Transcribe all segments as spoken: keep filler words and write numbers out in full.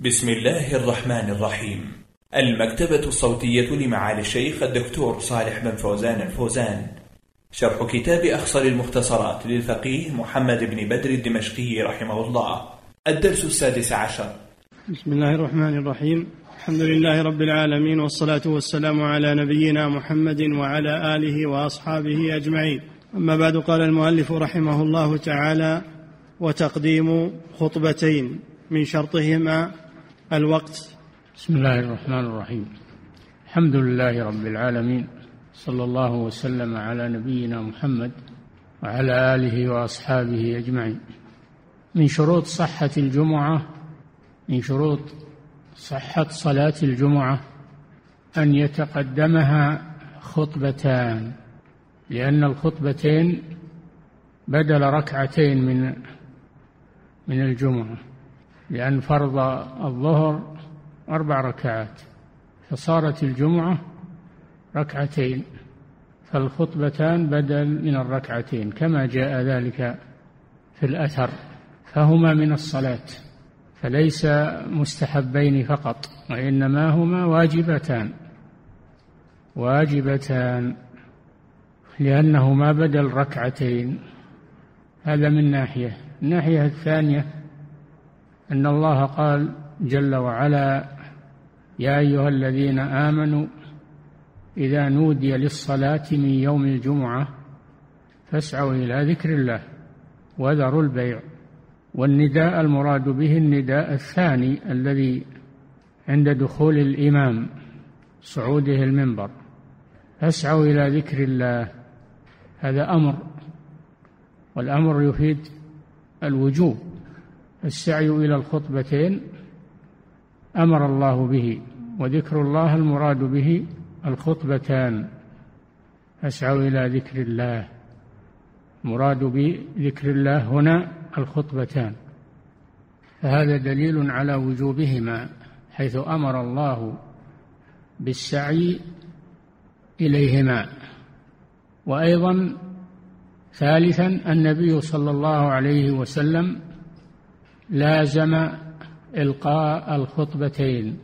بسم الله الرحمن الرحيم. المكتبة الصوتية لمعالي الشيخ الدكتور صالح بن فوزان الفوزان، شرح كتاب أخصر المختصرات للفقيه محمد بن بدر الدمشقي رحمه الله، الدرس السادس عشر. بسم الله الرحمن الرحيم. الحمد لله رب العالمين، والصلاة والسلام على نبينا محمد وعلى آله وأصحابه أجمعين. أما بعد، قال المؤلف رحمه الله تعالى: وتقديم خطبتين من شرطهما الوقت. بسم الله الرحمن الرحيم. الحمد لله رب العالمين، صلى الله وسلم على نبينا محمد وعلى آله وأصحابه أجمعين. من شروط صحة الجمعة من شروط صحة صلاة الجمعة أن يتقدمها خطبتان، لأن الخطبتين بدل ركعتين من من الجمعة، لأن فرض الظهر أربع ركعات، فصارت الجمعة ركعتين، فالخطبتان بدل من الركعتين كما جاء ذلك في الأثر، فهما من الصلاة، فليس مستحبين فقط، وإنما هما واجبتان واجبتان لأنهما بدل ركعتين. هذا من ناحية. الناحية الثانية أن الله قال جل وعلا: يا أيها الذين آمنوا إذا نودي للصلاة من يوم الجمعة فاسعوا إلى ذكر الله وذروا البيع. والنداء المراد به النداء الثاني الذي عند دخول الإمام صعوده المنبر، فاسعوا إلى ذكر الله، هذا أمر، والأمر يفيد الوجوب. السعي إلى الخطبتين أمر الله به، وذكر الله المراد به الخطبتان. فاسعوا إلى ذكر الله، مراد بذكر الله هنا الخطبتان، فهذا دليل على وجوبهما، حيث أمر الله بالسعي إليهما. وأيضا ثالثا النبي صلى الله عليه وسلم لازم إلقاء الخطبتين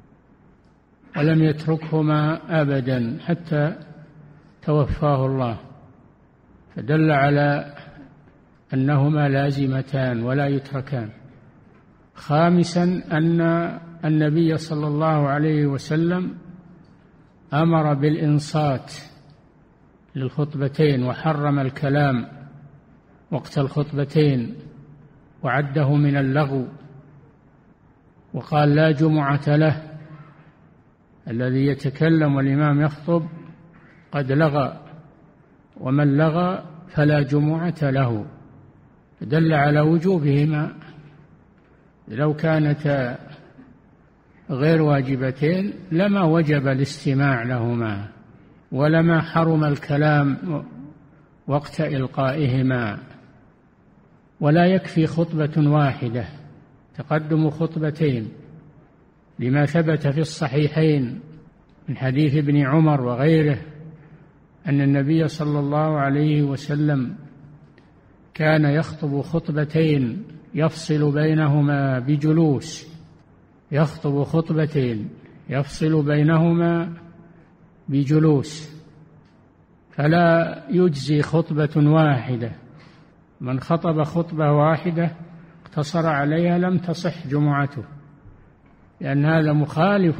ولم يتركهما أبدا حتى توفاه الله، فدل على أنهما لازمتان ولا يتركان. خامسا أن النبي صلى الله عليه وسلم أمر بالإنصات للخطبتين وحرم الكلام وقت الخطبتين وعده من اللغو، وقال: لا جمعة له، الذي يتكلم والإمام يخطب قد لغى، ومن لغى فلا جمعة له. دل على وجوبهما. لو كانتا غير واجبتين لما وجب الاستماع لهما، ولما حرم الكلام وقت إلقائهما. ولا يكفي خطبة واحدة، تقدم خطبتين، لما ثبت في الصحيحين من حديث ابن عمر وغيره أن النبي صلى الله عليه وسلم كان يخطب خطبتين يفصل بينهما بجلوس، يخطب خطبتين يفصل بينهما بجلوس، فلا يجزي خطبة واحدة. من خطب خطبة واحدة اقتصر عليها لم تصح جمعته، لأن هذا مخالف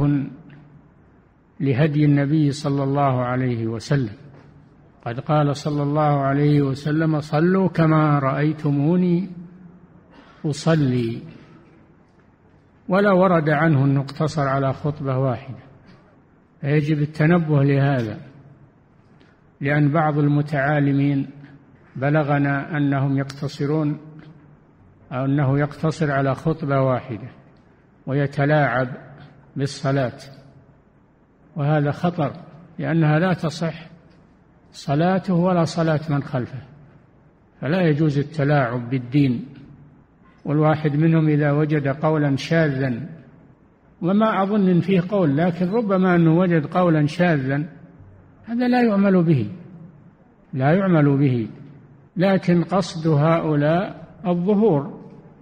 لهدي النبي صلى الله عليه وسلم. قد قال صلى الله عليه وسلم: صلوا كما رأيتموني أصلي. ولا ورد عنه أنه اقتصر على خطبة واحدة، فيجب التنبه لهذا، لأن بعض المتعالمين بلغنا أنهم يقتصرون أو أنه يقتصر على خطبة واحدة ويتلاعب بالصلاة، وهذا خطر، لأنها لا تصح صلاته ولا صلاة من خلفه، فلا يجوز التلاعب بالدين. والواحد منهم إذا وجد قولا شاذا، وما أظن إن فيه قول، لكن ربما أنه وجد قولا شاذا، هذا لا يعمل به لا يعمل به لكن قصد هؤلاء الظهور،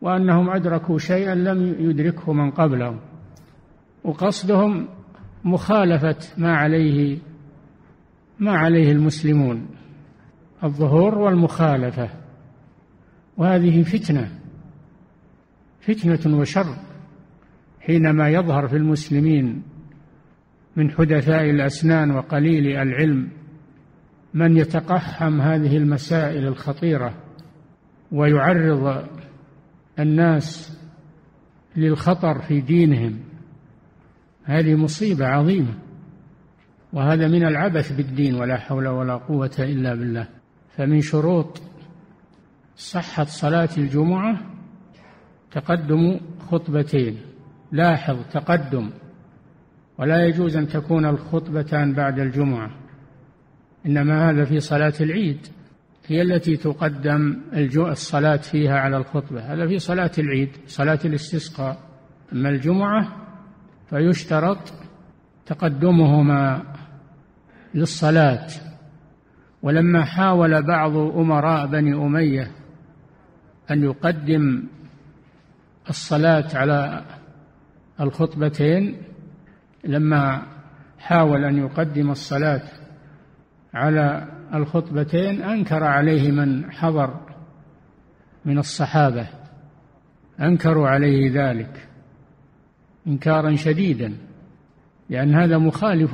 وأنهم أدركوا شيئا لم يدركه من قبلهم، وقصدهم مخالفة ما عليه ما عليه المسلمون، الظهور والمخالفة. وهذه فتنة فتنة وشر حينما يظهر في المسلمين من حدثاء الأسنان وقليل العلم من يتقحم هذه المسائل الخطيرة ويعرض الناس للخطر في دينهم. هذه مصيبة عظيمة، وهذا من العبث بالدين، ولا حول ولا قوة إلا بالله. فمن شروط صحة صلاة الجمعة تقدم خطبتين. لاحظ، تقدم، ولا يجوز أن تكون الخطبتان بعد الجمعة، إنما هذا في صلاة العيد هي التي تقدم الصلاة فيها على الخطبة، هذا في صلاة العيد، صلاة الاستسقاء. أما الجمعة فيشترط تقدمهما للصلاة. ولما حاول بعض أمراء بني أمية أن يقدم الصلاة على الخطبتين، لما حاول أن يقدم الصلاة على الخطبتين أنكر عليه من حضر من الصحابة، أنكروا عليه ذلك إنكارا شديدا، لأن هذا مخالف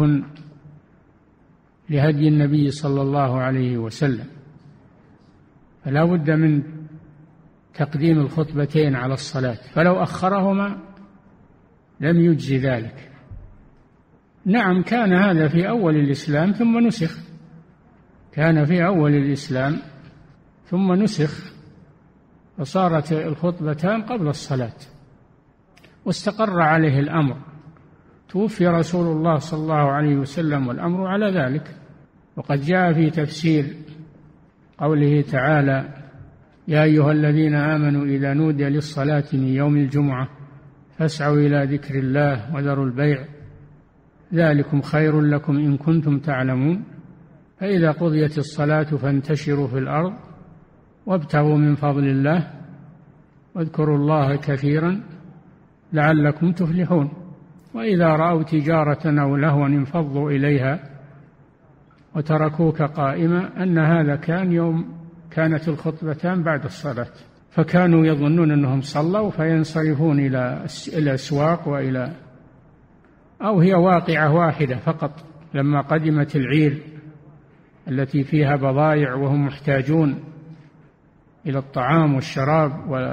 لهدي النبي صلى الله عليه وسلم. فلا بد من تقديم الخطبتين على الصلاة، فلو أخرهما لم يجزي ذلك. نعم، كان هذا في أول الإسلام ثم نسخ، كان في أول الإسلام ثم نسخ، فصارت الخطبتان قبل الصلاة، واستقر عليه الأمر. توفي رسول الله صلى الله عليه وسلم والأمر على ذلك. وقد جاء في تفسير قوله تعالى: يا أيها الذين آمنوا إذا نودي للصلاة من يوم الجمعة فاسعوا إلى ذكر الله وذروا البيع ذلكم خير لكم إن كنتم تعلمون، فإذا قضيت الصلاة فانتشروا في الأرض وابتغوا من فضل الله واذكروا الله كثيرا لعلكم تفلحون. وإذا رأوا تجارة أو لهوا انفضوا إليها وتركوك قائما، أن هذا كان يوم كانت الخطبتان بعد الصلاة، فكانوا يظنون أنهم صلوا فينصرفون إلى الأسواق وإلى أو هي واقعة واحدة فقط. لما قدمت العير التي فيها بضائع وهم محتاجون إلى الطعام والشراب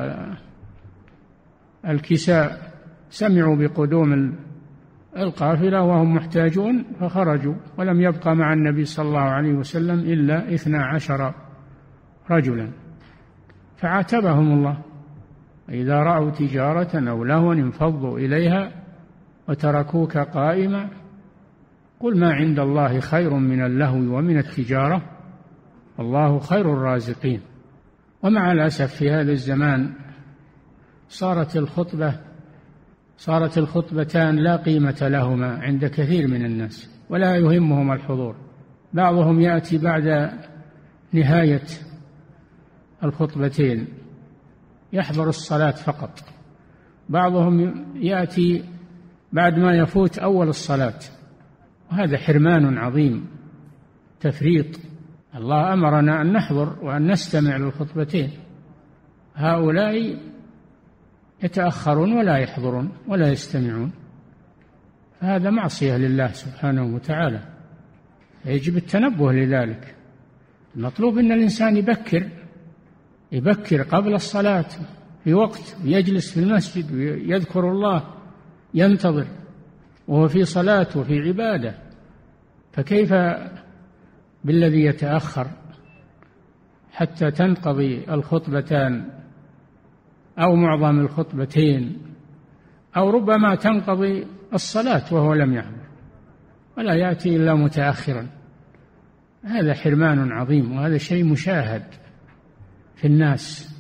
والكساء، سمعوا بقدوم القافلة وهم محتاجون فخرجوا، ولم يبقى مع النبي صلى الله عليه وسلم إلا اثنا عشر رجلا، فعاتبهم الله: إذا رأوا تجارة أو لهوا انفضوا إليها وتركوك قائما قل ما عند الله خير من اللهو ومن التجارة والله خير الرازقين. ومع الأسف في هذا الزمان صارت الخطبة صارت الخطبتان لا قيمة لهما عند كثير من الناس، ولا يهمهم الحضور. بعضهم يأتي بعد نهاية الخطبتين يحضر الصلاة فقط، بعضهم يأتي بعد ما يفوت أول الصلاة، وهذا حرمان عظيم، تفريط. الله أمرنا أن نحضر وأن نستمع للخطبتين، هؤلاء يتأخرون ولا يحضرون ولا يستمعون، فهذا معصية لله سبحانه وتعالى، يجب التنبه لذلك. المطلوب أن الإنسان يبكر يبكر قبل الصلاة في وقت، يجلس في المسجد ويذكر الله، ينتظر وهو في صلاة وفي عبادة، فكيف بالذي يتأخر حتى تنقضي الخطبتان أو معظم الخطبتين، أو ربما تنقضي الصلاة وهو لم يحضر ولا يأتي إلا متأخرا؟ هذا حرمان عظيم، وهذا شيء مشاهد في الناس،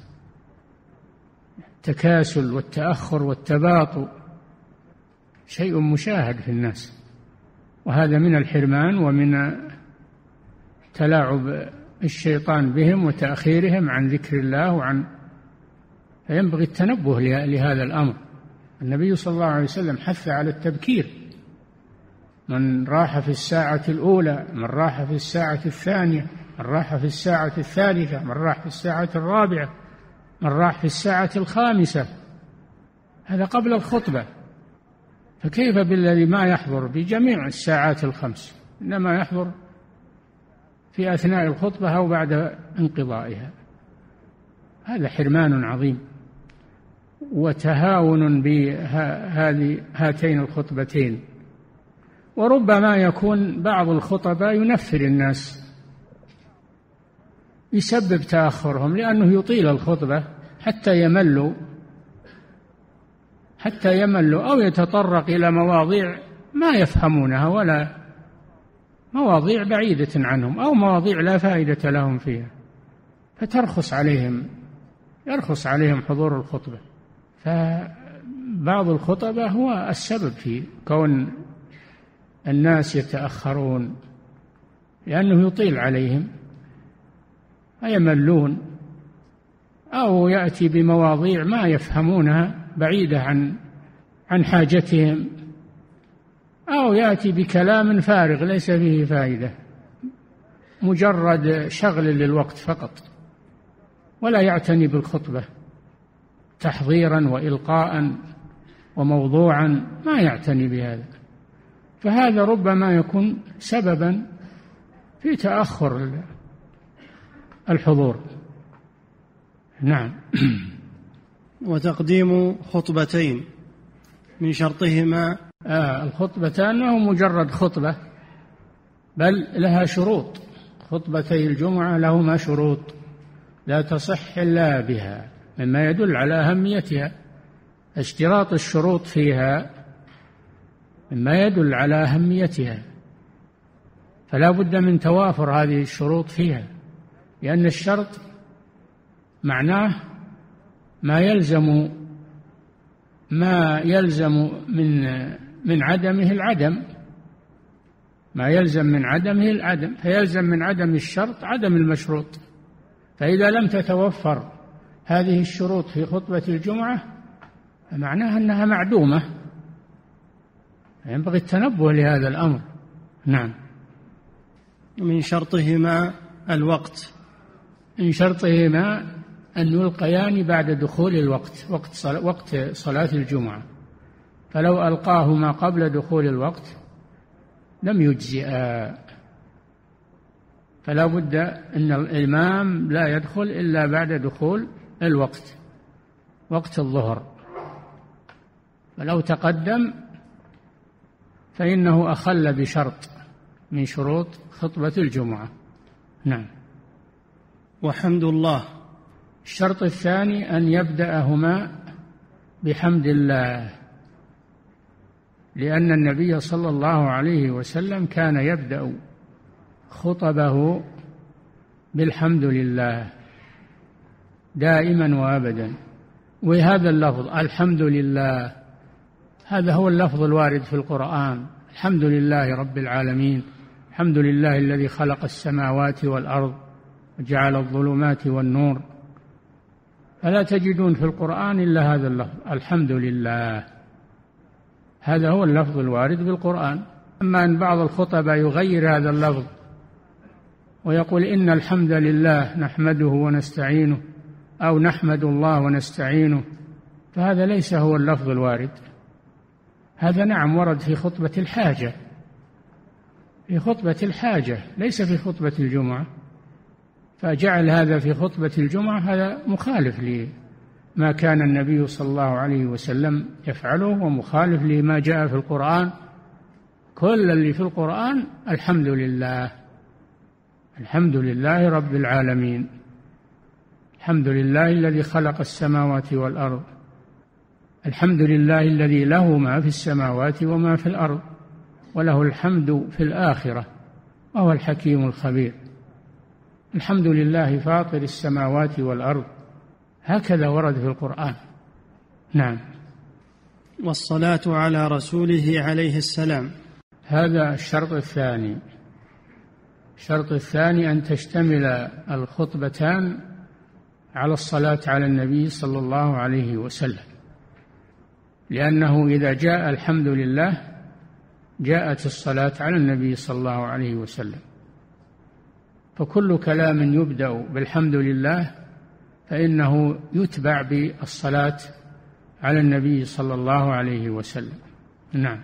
التكاسل والتأخر والتباطؤ شيء مشاهد في الناس، وهذا من الحرمان ومن تلاعب الشيطان بهم وتأخيرهم عن ذكر الله وعن فينبغي التنبه لهذا الأمر. النبي صلى الله عليه وسلم حث على التبكير، من راح في الساعة الأولى، من راح في الساعة الثانية، من راح في الساعة الثالثة، من راح في الساعة الرابعة، من راح في الساعة الخامسة، هذا قبل الخطبة. فكيف بالذي ما يحضر بجميع الساعات الخمس، إنما يحضر في أثناء الخطبة أو بعد انقضائها؟ هذا حرمان عظيم وتهاون بهذه هاتين الخطبتين. وربما يكون بعض الخطباء ينفر الناس، يسبب تأخرهم، لأنه يطيل الخطبة حتى يملوا حتى يملوا أو يتطرق إلى مواضيع ما يفهمونها، ولا مواضيع بعيدة عنهم، أو مواضيع لا فائدة لهم فيها، فترخص عليهم يرخص عليهم حضور الخطبة. فبعض الخطبة هو السبب في كون الناس يتأخرون، لأنه يطيل عليهم فيملون، أو يأتي بمواضيع ما يفهمونها بعيدة عن عن حاجتهم، أو يأتي بكلام فارغ ليس فيه فائدة، مجرد شغل للوقت فقط، ولا يعتني بالخطبة تحضيرا وإلقاء وموضوعا، ما يعتني بهذا. فهذا ربما يكون سببا في تأخر الحضور. نعم. وتقديم خطبتين من شرطهما آه الخطبتان هو مجرد خطبة، بل لها شروط. خطبتي الجمعة لهما شروط لا تصح إلا بها، مما يدل على أهميتها. اشتراط الشروط فيها مما يدل على أهميتها، فلا بد من توافر هذه الشروط فيها، لأن الشرط معناه ما يلزم ما يلزم من من عدمه العدم، ما يلزم من عدمه العدم، فيلزم من عدم الشرط عدم المشروط. فإذا لم تتوفر هذه الشروط في خطبة الجمعة فمعناها أنها معدومة، ينبغي التنبه لهذا الأمر. نعم. من شرطهما الوقت، من شرطهما أن يلقيان بعد دخول الوقت، وقت صلاة, وقت صلاة الجمعة، فلو ألقاهما قبل دخول الوقت لم يجزئا. فلا بد أن الإمام لا يدخل إلا بعد دخول الوقت، وقت الظهر، فلو تقدم فإنه أخل بشرط من شروط خطبة الجمعة. نعم. وحمد الله. الشرط الثاني أن يبدأهما بحمد الله، لأن النبي صلى الله عليه وسلم كان يبدأ خطبه بالحمد لله دائما وأبدا. وهذا اللفظ الحمد لله هذا هو اللفظ الوارد في القرآن، الحمد لله رب العالمين، الحمد لله الذي خلق السماوات والأرض وجعل الظلمات والنور. فلا تجدون في القرآن إلا هذا اللفظ الحمد لله، هذا هو اللفظ الوارد بالقرآن. أما أن بعض الخطباء يغير هذا اللفظ ويقول إن الحمد لله نحمده ونستعينه، أو نحمد الله ونستعينه، فهذا ليس هو اللفظ الوارد. هذا نعم ورد في خطبة الحاجة، في خطبة الحاجة ليس في خطبة الجمعة، فجعل هذا في خطبة الجمعة هذا مخالف لما كان النبي صلى الله عليه وسلم يفعله، ومخالف لما جاء في القرآن. كل اللي في القرآن الحمد لله، الحمد لله رب العالمين، الحمد لله الذي خلق السماوات والأرض، الحمد لله الذي له ما في السماوات وما في الأرض، وله الحمد في الآخرة وهو الحكيم الخبير. الحمد لله فاطر السماوات والأرض، هكذا ورد في القرآن. نعم. والصلاة على رسوله عليه السلام، هذا الشرط الثاني. الشرط الثاني أن تشتمل الخطبتان على الصلاة على النبي صلى الله عليه وسلم، لأنه إذا جاء الحمد لله جاءت الصلاة على النبي صلى الله عليه وسلم. فكل كلام يبدأ بالحمد لله فإنه يتبع بالصلاة على النبي صلى الله عليه وسلم. نعم.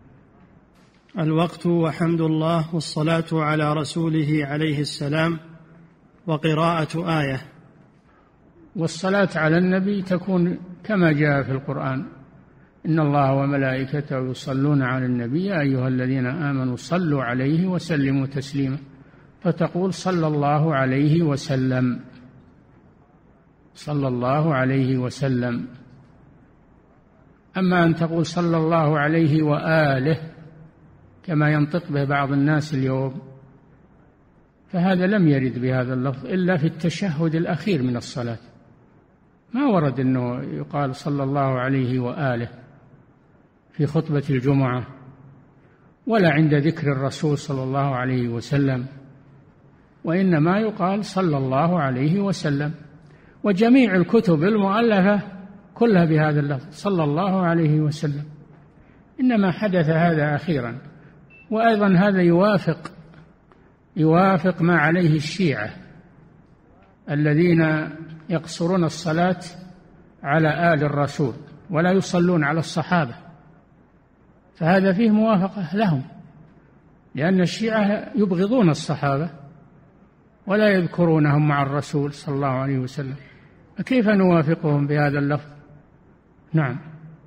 الوقت وحمد الله والصلاة على رسوله عليه السلام وقراءة آية. والصلاة على النبي تكون كما جاء في القرآن: إن الله وملائكته يصلون على النبي يا أيها الذين آمنوا صلوا عليه وسلموا تسليما، فتقول صلى الله عليه وسلم، صلى الله عليه وسلم. أما أن تقول صلى الله عليه وآله كما ينطق به بعض الناس اليوم فهذا لم يرد بهذا اللفظ إلا في التشهد الأخير من الصلاة، ما ورد أنه يقال صلى الله عليه وآله في خطبة الجمعة ولا عند ذكر الرسول صلى الله عليه وسلم، وإنما يقال صلى الله عليه وسلم. وجميع الكتب المؤلفة كلها بهذا اللفظ صلى الله عليه وسلم، إنما حدث هذا أخيرا. وأيضا هذا يوافق يوافق ما عليه الشيعة الذين يقصرون الصلاة على آل الرسول ولا يصلون على الصحابة، فهذا فيه موافقة لهم، لأن الشيعة يبغضون الصحابة ولا يذكرونهم مع الرسول صلى الله عليه وسلم، فكيف نوافقهم بهذا اللفظ؟ نعم.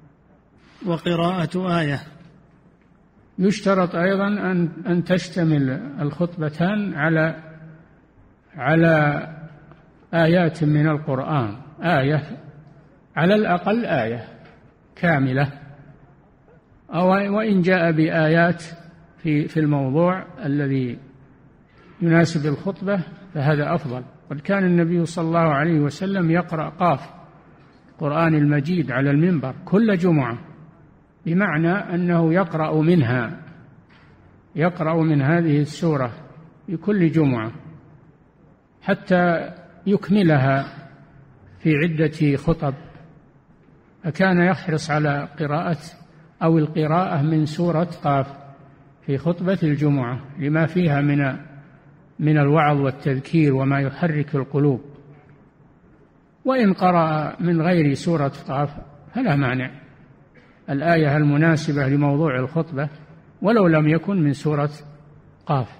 وقراءة آية. يشترط أيضا أن أن تشتمل الخطبتان على على آيات من القرآن، آية على الأقل آية كاملة، أو وإن جاء بآيات في في الموضوع الذي يناسب الخطبة فهذا أفضل. قد كان النبي صلى الله عليه وسلم يقرأ قاف القرآن المجيد على المنبر كل جمعة، بمعنى أنه يقرأ منها يقرأ من هذه السورة في كل جمعة حتى يكملها في عدة خطب، فكان يحرص على قراءة أو القراءة من سورة قاف في خطبة الجمعة لما فيها من من الوعظ والتذكير وما يحرك القلوب. وإن قرأ من غير سورة قاف فلا مانع، الآية المناسبة لموضوع الخطبة ولو لم يكن من سورة قاف.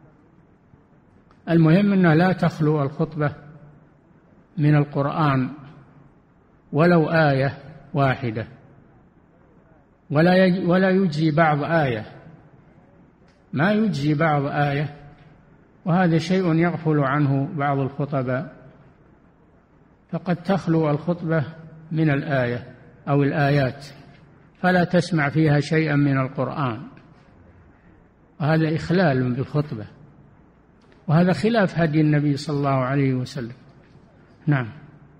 المهم أنها لا تخلو الخطبة من القرآن ولو آية واحدة، ولا ولا يجزي بعض آية، ما يجزي بعض آية، وهذا شيء يغفل عنه بعض الخطباء، فقد تخلو الخطبة من الآية أو الآيات فلا تسمع فيها شيئا من القرآن، وهذا إخلال بالخطبة، وهذا خلاف هدي النبي صلى الله عليه وسلم. نعم.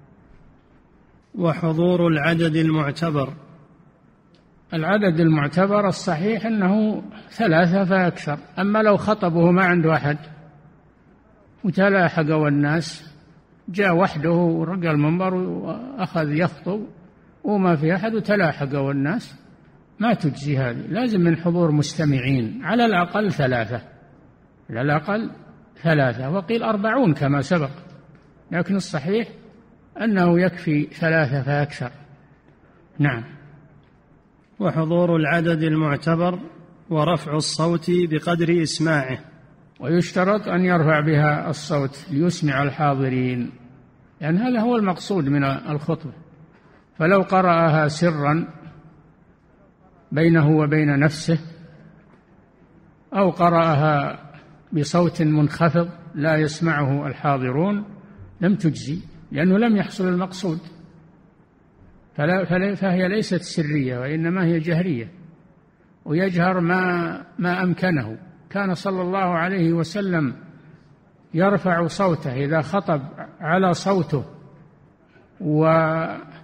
وحضور العدد المعتبر. العدد المعتبر الصحيح أنه ثلاثة فأكثر، أما لو خطبه ما عنده أحد وتلاحق والناس جاء وحده ورقى المنبر وأخذ يخطب وما في أحد وتلاحق والناس ما تجزي هذه، لازم من حضور مستمعين على الأقل ثلاثة، على الأقل ثلاثة، وقيل أربعون كما سبق، لكن الصحيح أنه يكفي ثلاثة فأكثر. نعم. وحضور العدد المعتبر ورفع الصوت بقدر إسماعه. ويشترط أن يرفع بها الصوت ليسمع الحاضرين، لأن هذا هو المقصود من الخطبة. فلو قرأها سرا بينه وبين نفسه أو قرأها بصوت منخفض لا يسمعه الحاضرون لم تجزي، لأنه لم يحصل المقصود، فلا فلا فهي ليست سرية وإنما هي جهرية، ويجهر ما ما أمكنه. كان صلى الله عليه وسلم يرفع صوته إذا خطب على صوته وإحمر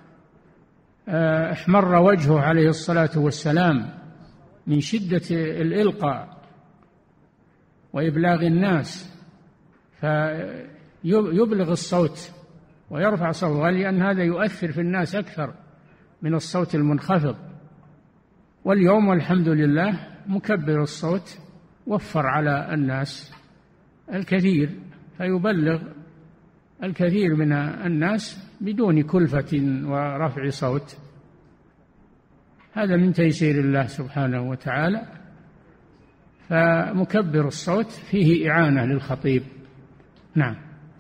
وجهه عليه الصلاة والسلام من شدة الإلقاء وإبلاغ الناس، فيبلغ الصوت ويرفع صوته، لأن هذا يؤثر في الناس أكثر من الصوت المنخفض. واليوم والحمد لله مكبر الصوت وفر على الناس الكثير، فيبلغ الكثير من الناس بدون كلفة ورفع صوت. هذا من تيسير الله سبحانه وتعالى. فمكبر الصوت فيه إعانة للخطيب. نعم.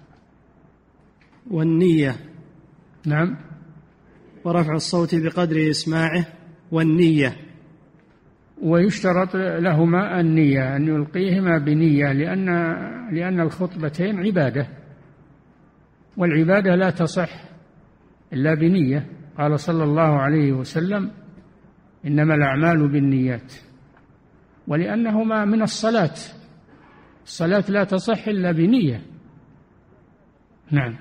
والنية. نعم. ورفع الصوت بقدر إسماعه والنية. ويشترط لهما النية، أن يلقيهما بنية، لأن لأن الخطبتين عبادة، والعبادة لا تصح إلا بنية. قال صلى الله عليه وسلم: إنما الأعمال بالنيات. ولأنهما من الصلاة، الصلاة لا تصح إلا بنية. نعم.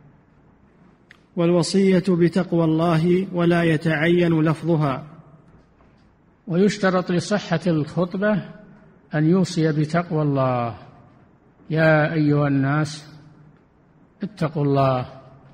والوصية بتقوى الله ولا يتعين لفظها. ويشترط لصحة الخطبة أن يوصي بتقوى الله: يا أيها الناس اتقوا الله.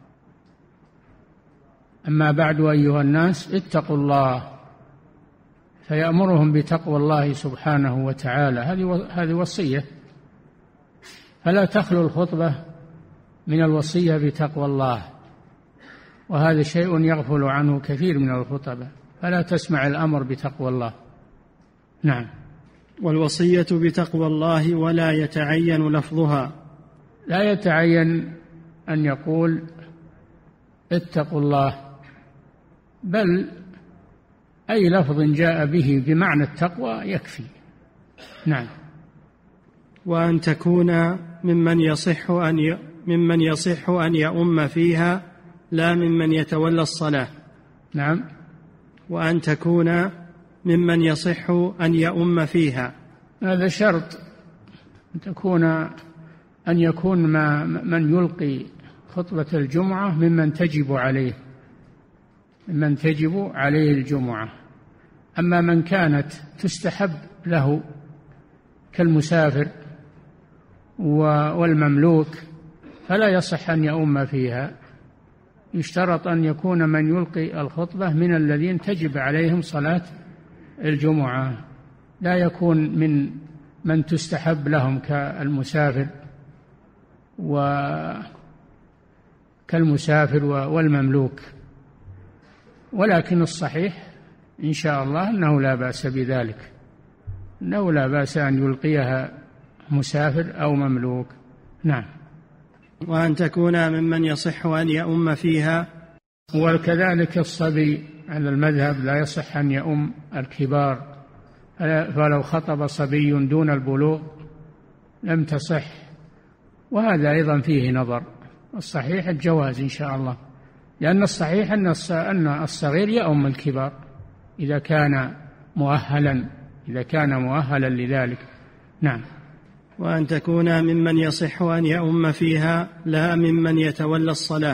أما بعد أيها الناس اتقوا الله، فيأمرهم بتقوى الله سبحانه وتعالى. هذه هذه وصية، فلا تخلو الخطبة من الوصية بتقوى الله، وهذا شيء يغفل عنه كثير من الخطبة، فلا تسمع الأمر بتقوى الله. نعم. والوصية بتقوى الله ولا يتعين لفظها. لا يتعين أن يقول اتقوا الله، بل أي لفظ جاء به بمعنى التقوى يكفي. نعم. وأن تكون ممن يصح أن ي... ممن يصح أن يؤم فيها، لا ممن يتولى الصلاة. نعم. وأن تكون ممن يصح أن يؤم فيها. هذا شرط، أن تكون أن يكون ما من يلقي خطبة الجمعة ممن تجب عليه ممن تجب عليه الجمعة. أما من كانت تستحب له كالمسافر والمملوك فلا يصح أن يؤم فيها. يشترط أن يكون من يلقي الخطبة من الذين تجب عليهم صلاة الجمعة، لا يكون من من تستحب لهم كالمسافر وكالمسافر والمملوك. ولكن الصحيح إن شاء الله أنه لا بأس بذلك، أنه لا بأس أن يلقيها مسافر أو مملوك. نعم. وأن تكون ممن يصح أن يؤم فيها. وكذلك الصبي على المذهب لا يصح أن يؤم الكبار، فلو خطب صبي دون البلوغ لم تصح، وهذا أيضا فيه نظر. الصحيح الجواز إن شاء الله، لأن الصحيح أن الصغير يؤم الكبار إذا كان مؤهلا إذا كان مؤهلا لذلك. نعم. وأن تكون ممن يصح أن يؤم فيها، لا ممن يتولى الصلاة.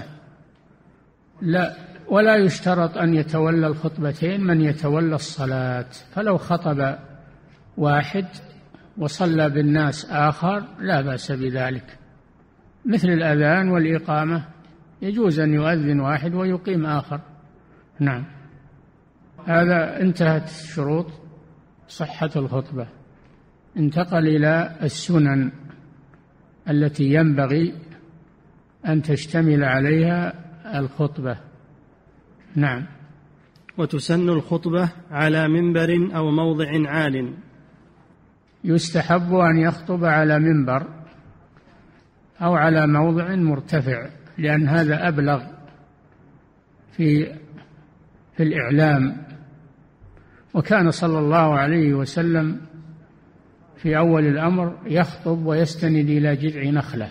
لا، ولا يشترط أن يتولى الخطبتين من يتولى الصلاة. فلو خطب واحد وصلى بالناس آخر لا بأس بذلك، مثل الأذان والإقامة، يجوز أن يؤذن واحد ويقيم آخر. نعم. هذا انتهت شروط صحة الخطبة. انتقل إلى السنن التي ينبغي أن تشتمل عليها الخطبة. نعم. وتسن الخطبة على منبر أو موضع عال. يستحب أن يخطب على منبر أو على موضع مرتفع، لأن هذا أبلغ في في الإعلام. وكان صلى الله عليه وسلم في أول الأمر يخطب ويستند إلى جذع نخلة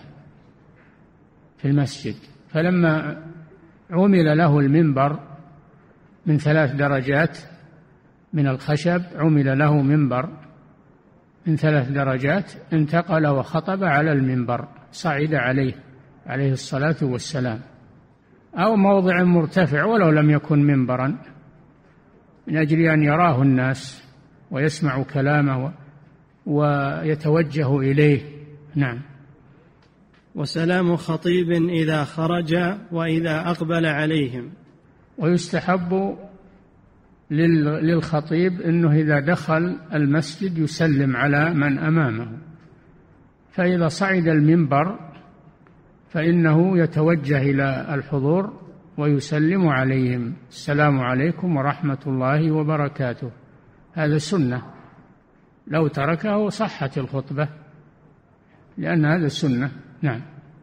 في المسجد، فلما عمل له المنبر من ثلاث درجات من الخشب، عمل له منبر من ثلاث درجات، انتقل وخطب على المنبر، صعد عليه عليه الصلاة والسلام. أو موضع مرتفع ولو لم يكن منبرا، من أجل أن يراه الناس ويسمعوا كلامه ويتوجه إليه. نعم. وسلام خطيب إذا خرج وإذا أقبل عليهم. ويستحب للخطيب أنه إذا دخل المسجد يسلم على من أمامه، فإذا صعد المنبر فإنه يتوجه إلى الحضور ويسلم عليهم: السلام عليكم ورحمة الله وبركاته. هذا سنة، لو تركه صحت الخطبة، لأن هذا سنة. نعم.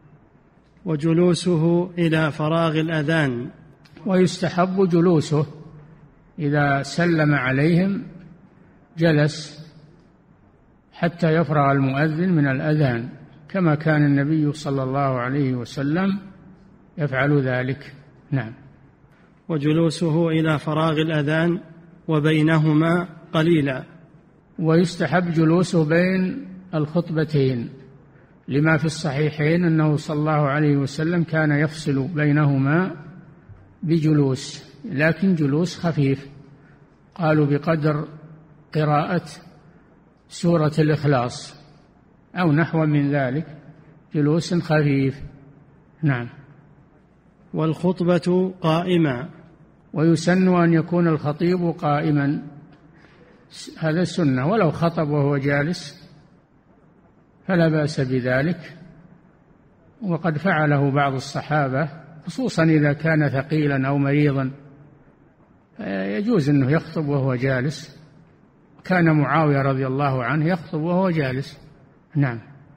وجلوسه إلى فراغ الأذان. ويستحب جلوسه إذا سلم عليهم، جلس حتى يفرغ المؤذن من الأذان، كما كان النبي صلى الله عليه وسلم يفعل ذلك. نعم. وجلوسه إلى فراغ الأذان وبينهما قليلا. ويستحب جلوسه بين الخطبتين، لما في الصحيحين أنه صلى الله عليه وسلم كان يفصل بينهما بجلوس، لكن جلوس خفيف، قالوا بقدر قراءة سورة الإخلاص أو نحو من ذلك، جلوس خفيف. نعم. والخطبة قائمة. ويسن أن يكون الخطيب قائما، هذا السنة، ولو خطب وهو جالس فلا بأس بذلك، وقد فعله بعض الصحابة، خصوصا إذا كان ثقيلا أو مريضا يجوز أنه يخطب وهو جالس، كان معاوية رضي الله عنه يخطب وهو جالس. نعم.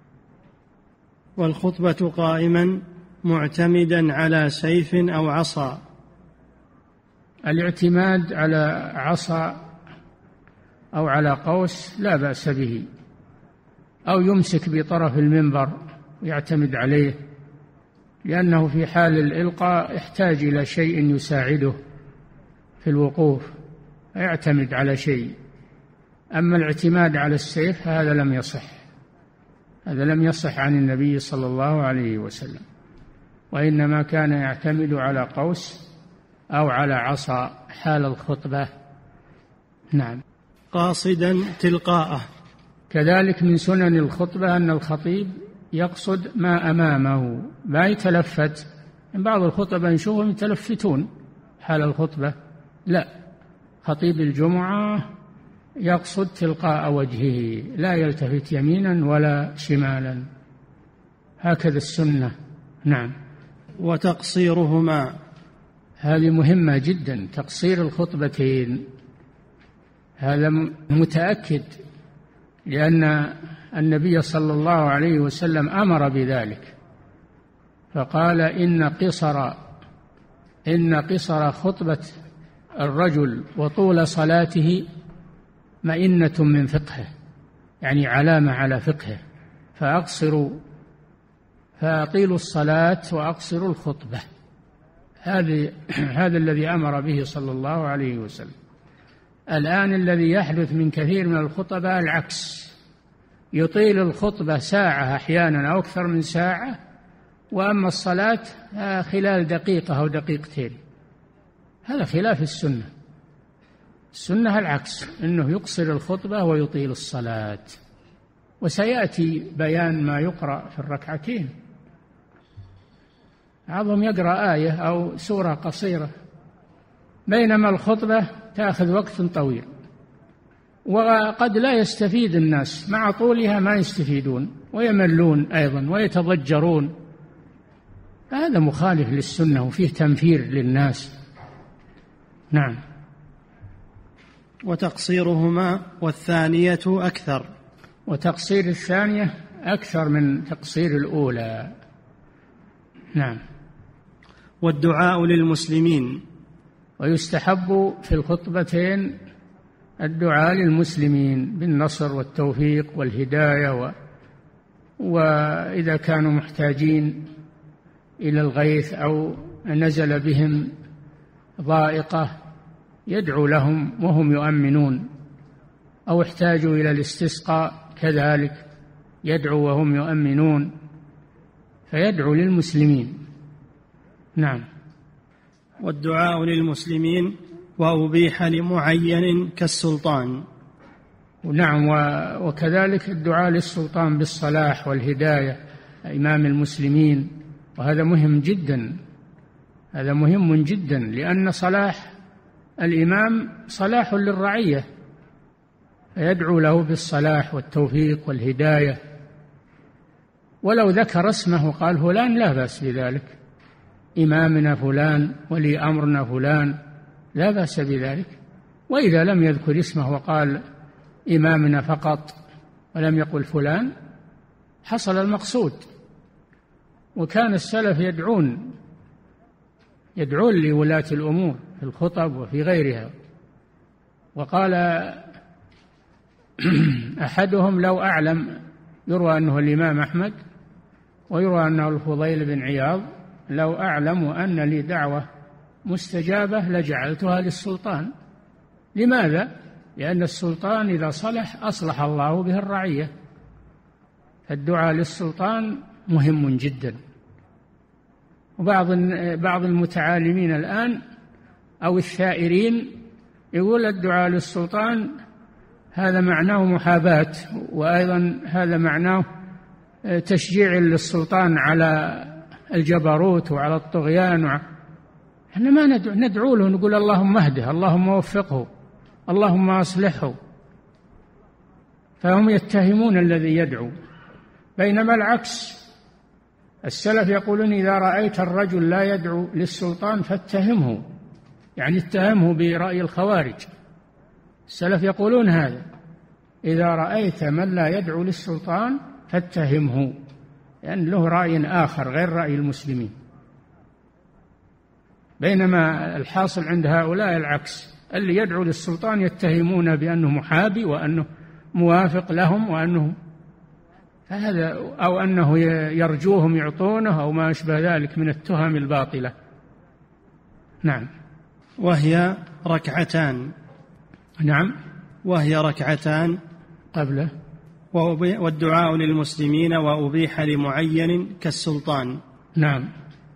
والخطبة قائما معتمدا على سيف أو عصا. الاعتماد على عصا أو على قوس لا بأس به، أو يمسك بطرف المنبر ويعتمد عليه، لأنه في حال الإلقاء يحتاج إلى شيء يساعده في الوقوف، يعتمد على شيء. أما الاعتماد على السيف هذا لم يصح، هذا لم يصح عن النبي صلى الله عليه وسلم، وإنما كان يعتمد على قوس أو على عصا حال الخطبة. نعم. قاصدا تلقاءه. كذلك من سنن الخطبة أن الخطيب يقصد ما أمامه، لا يتلفت. من بعض الخطبة نشوفهم يتلفتون حال الخطبة، لا، خطيب الجمعة يقصد تلقاء وجهه، لا يلتفت يمينا ولا شمالا، هكذا السنة. نعم. وتقصيرهما. هذه مهمة جدا، تقصير الخطبتين، هذا متأكد، لأن النبي صلى الله عليه وسلم أمر بذلك، فقال إن قصر إن قصر خطبة الرجل وطول صلاته مئنة من فقهه، يعني علامة على فقهه، فأقصروا فأطيلوا الصلاة وأقصروا الخطبة. هذا هذا الذي أمر به صلى الله عليه وسلم. الآن الذي يحدث من كثير من الخطباء العكس، يطيل الخطبة ساعة أحيانا أو أكثر من ساعة، وأما الصلاة خلال دقيقة أو دقيقتين، هذا خلاف السنة. السنة العكس، أنه يقصر الخطبة ويطيل الصلاة، وسيأتي بيان ما يقرأ في الركعتين، بعضهم يقرأ آية أو سورة قصيرة، بينما الخطبة تأخذ وقت طويل، وقد لا يستفيد الناس، مع طولها ما يستفيدون ويملون أيضا ويتضجرون، هذا مخالف للسنة وفيه تنفير للناس. نعم. وتقصيرهما والثانية أكثر. وتقصير الثانية أكثر من تقصير الأولى. نعم. والدعاء للمسلمين. ويستحب في الخطبتين الدعاء للمسلمين بالنصر والتوفيق والهداية، و... وإذا كانوا محتاجين إلى الغيث أو نزل بهم ضائقة يدعو لهم وهم يؤمنون، أو احتاجوا إلى الاستسقاء كذلك يدعو وهم يؤمنون، فيدعو للمسلمين. نعم. والدعاء للمسلمين وأبيح لمعين كالسلطان. نعم. وكذلك الدعاء للسلطان بالصلاح والهداية إمام المسلمين، وهذا مهم جدا، هذا مهم جدا، لأن صلاح الإمام صلاح للرعية، فيدعو له بالصلاح والتوفيق والهداية. ولو ذكر اسمه قال فلان لا بأس بذلك، إمامنا فلان، ولي أمرنا فلان، لا بأس بذلك. وإذا لم يذكر اسمه وقال إمامنا فقط ولم يقل فلان حصل المقصود. وكان السلف يدعون يدعون لولاة الأمور في الخطب وفي غيرها. وقال أحدهم لو أعلم، يروى أنه الإمام أحمد ويروى أنه الفضيل بن عياض، لو أعلم أن لي دعوة مستجابة لجعلتها للسلطان. لماذا؟ لأن السلطان إذا صلح أصلح الله به الرعية، فالدعاء للسلطان مهم جدا. وبعض بعض المتعالمين الآن أو الثائرين يقول الدعاء للسلطان هذا معناه محاباة، وأيضا هذا معناه تشجيع للسلطان على الجبروت وعلى الطغيان. احنا ما ندعو, ندعو له نقول اللهم اهده، اللهم وفقه، اللهم أصلحه. فهم يتهمون الذي يدعو، بينما العكس، السلف يقولون إذا رأيت الرجل لا يدعو للسلطان فاتهمه، يعني اتهمه برأي الخوارج. السلف يقولون هذا، إذا رأيت من لا يدعو للسلطان فاتهمه، لأن يعني له رأي آخر غير رأي المسلمين. بينما الحاصل عند هؤلاء العكس، اللي يدعو للسلطان يتهمون بأنه محابي وأنه موافق لهم وأنه هذا، أو أنه يرجوهم يعطونه أو ما أشبه ذلك من التهم الباطلة. نعم. وهي ركعتان. نعم. وهي ركعتان قبله، والدعاء للمسلمين وأبيح لمعين كالسلطان. نعم.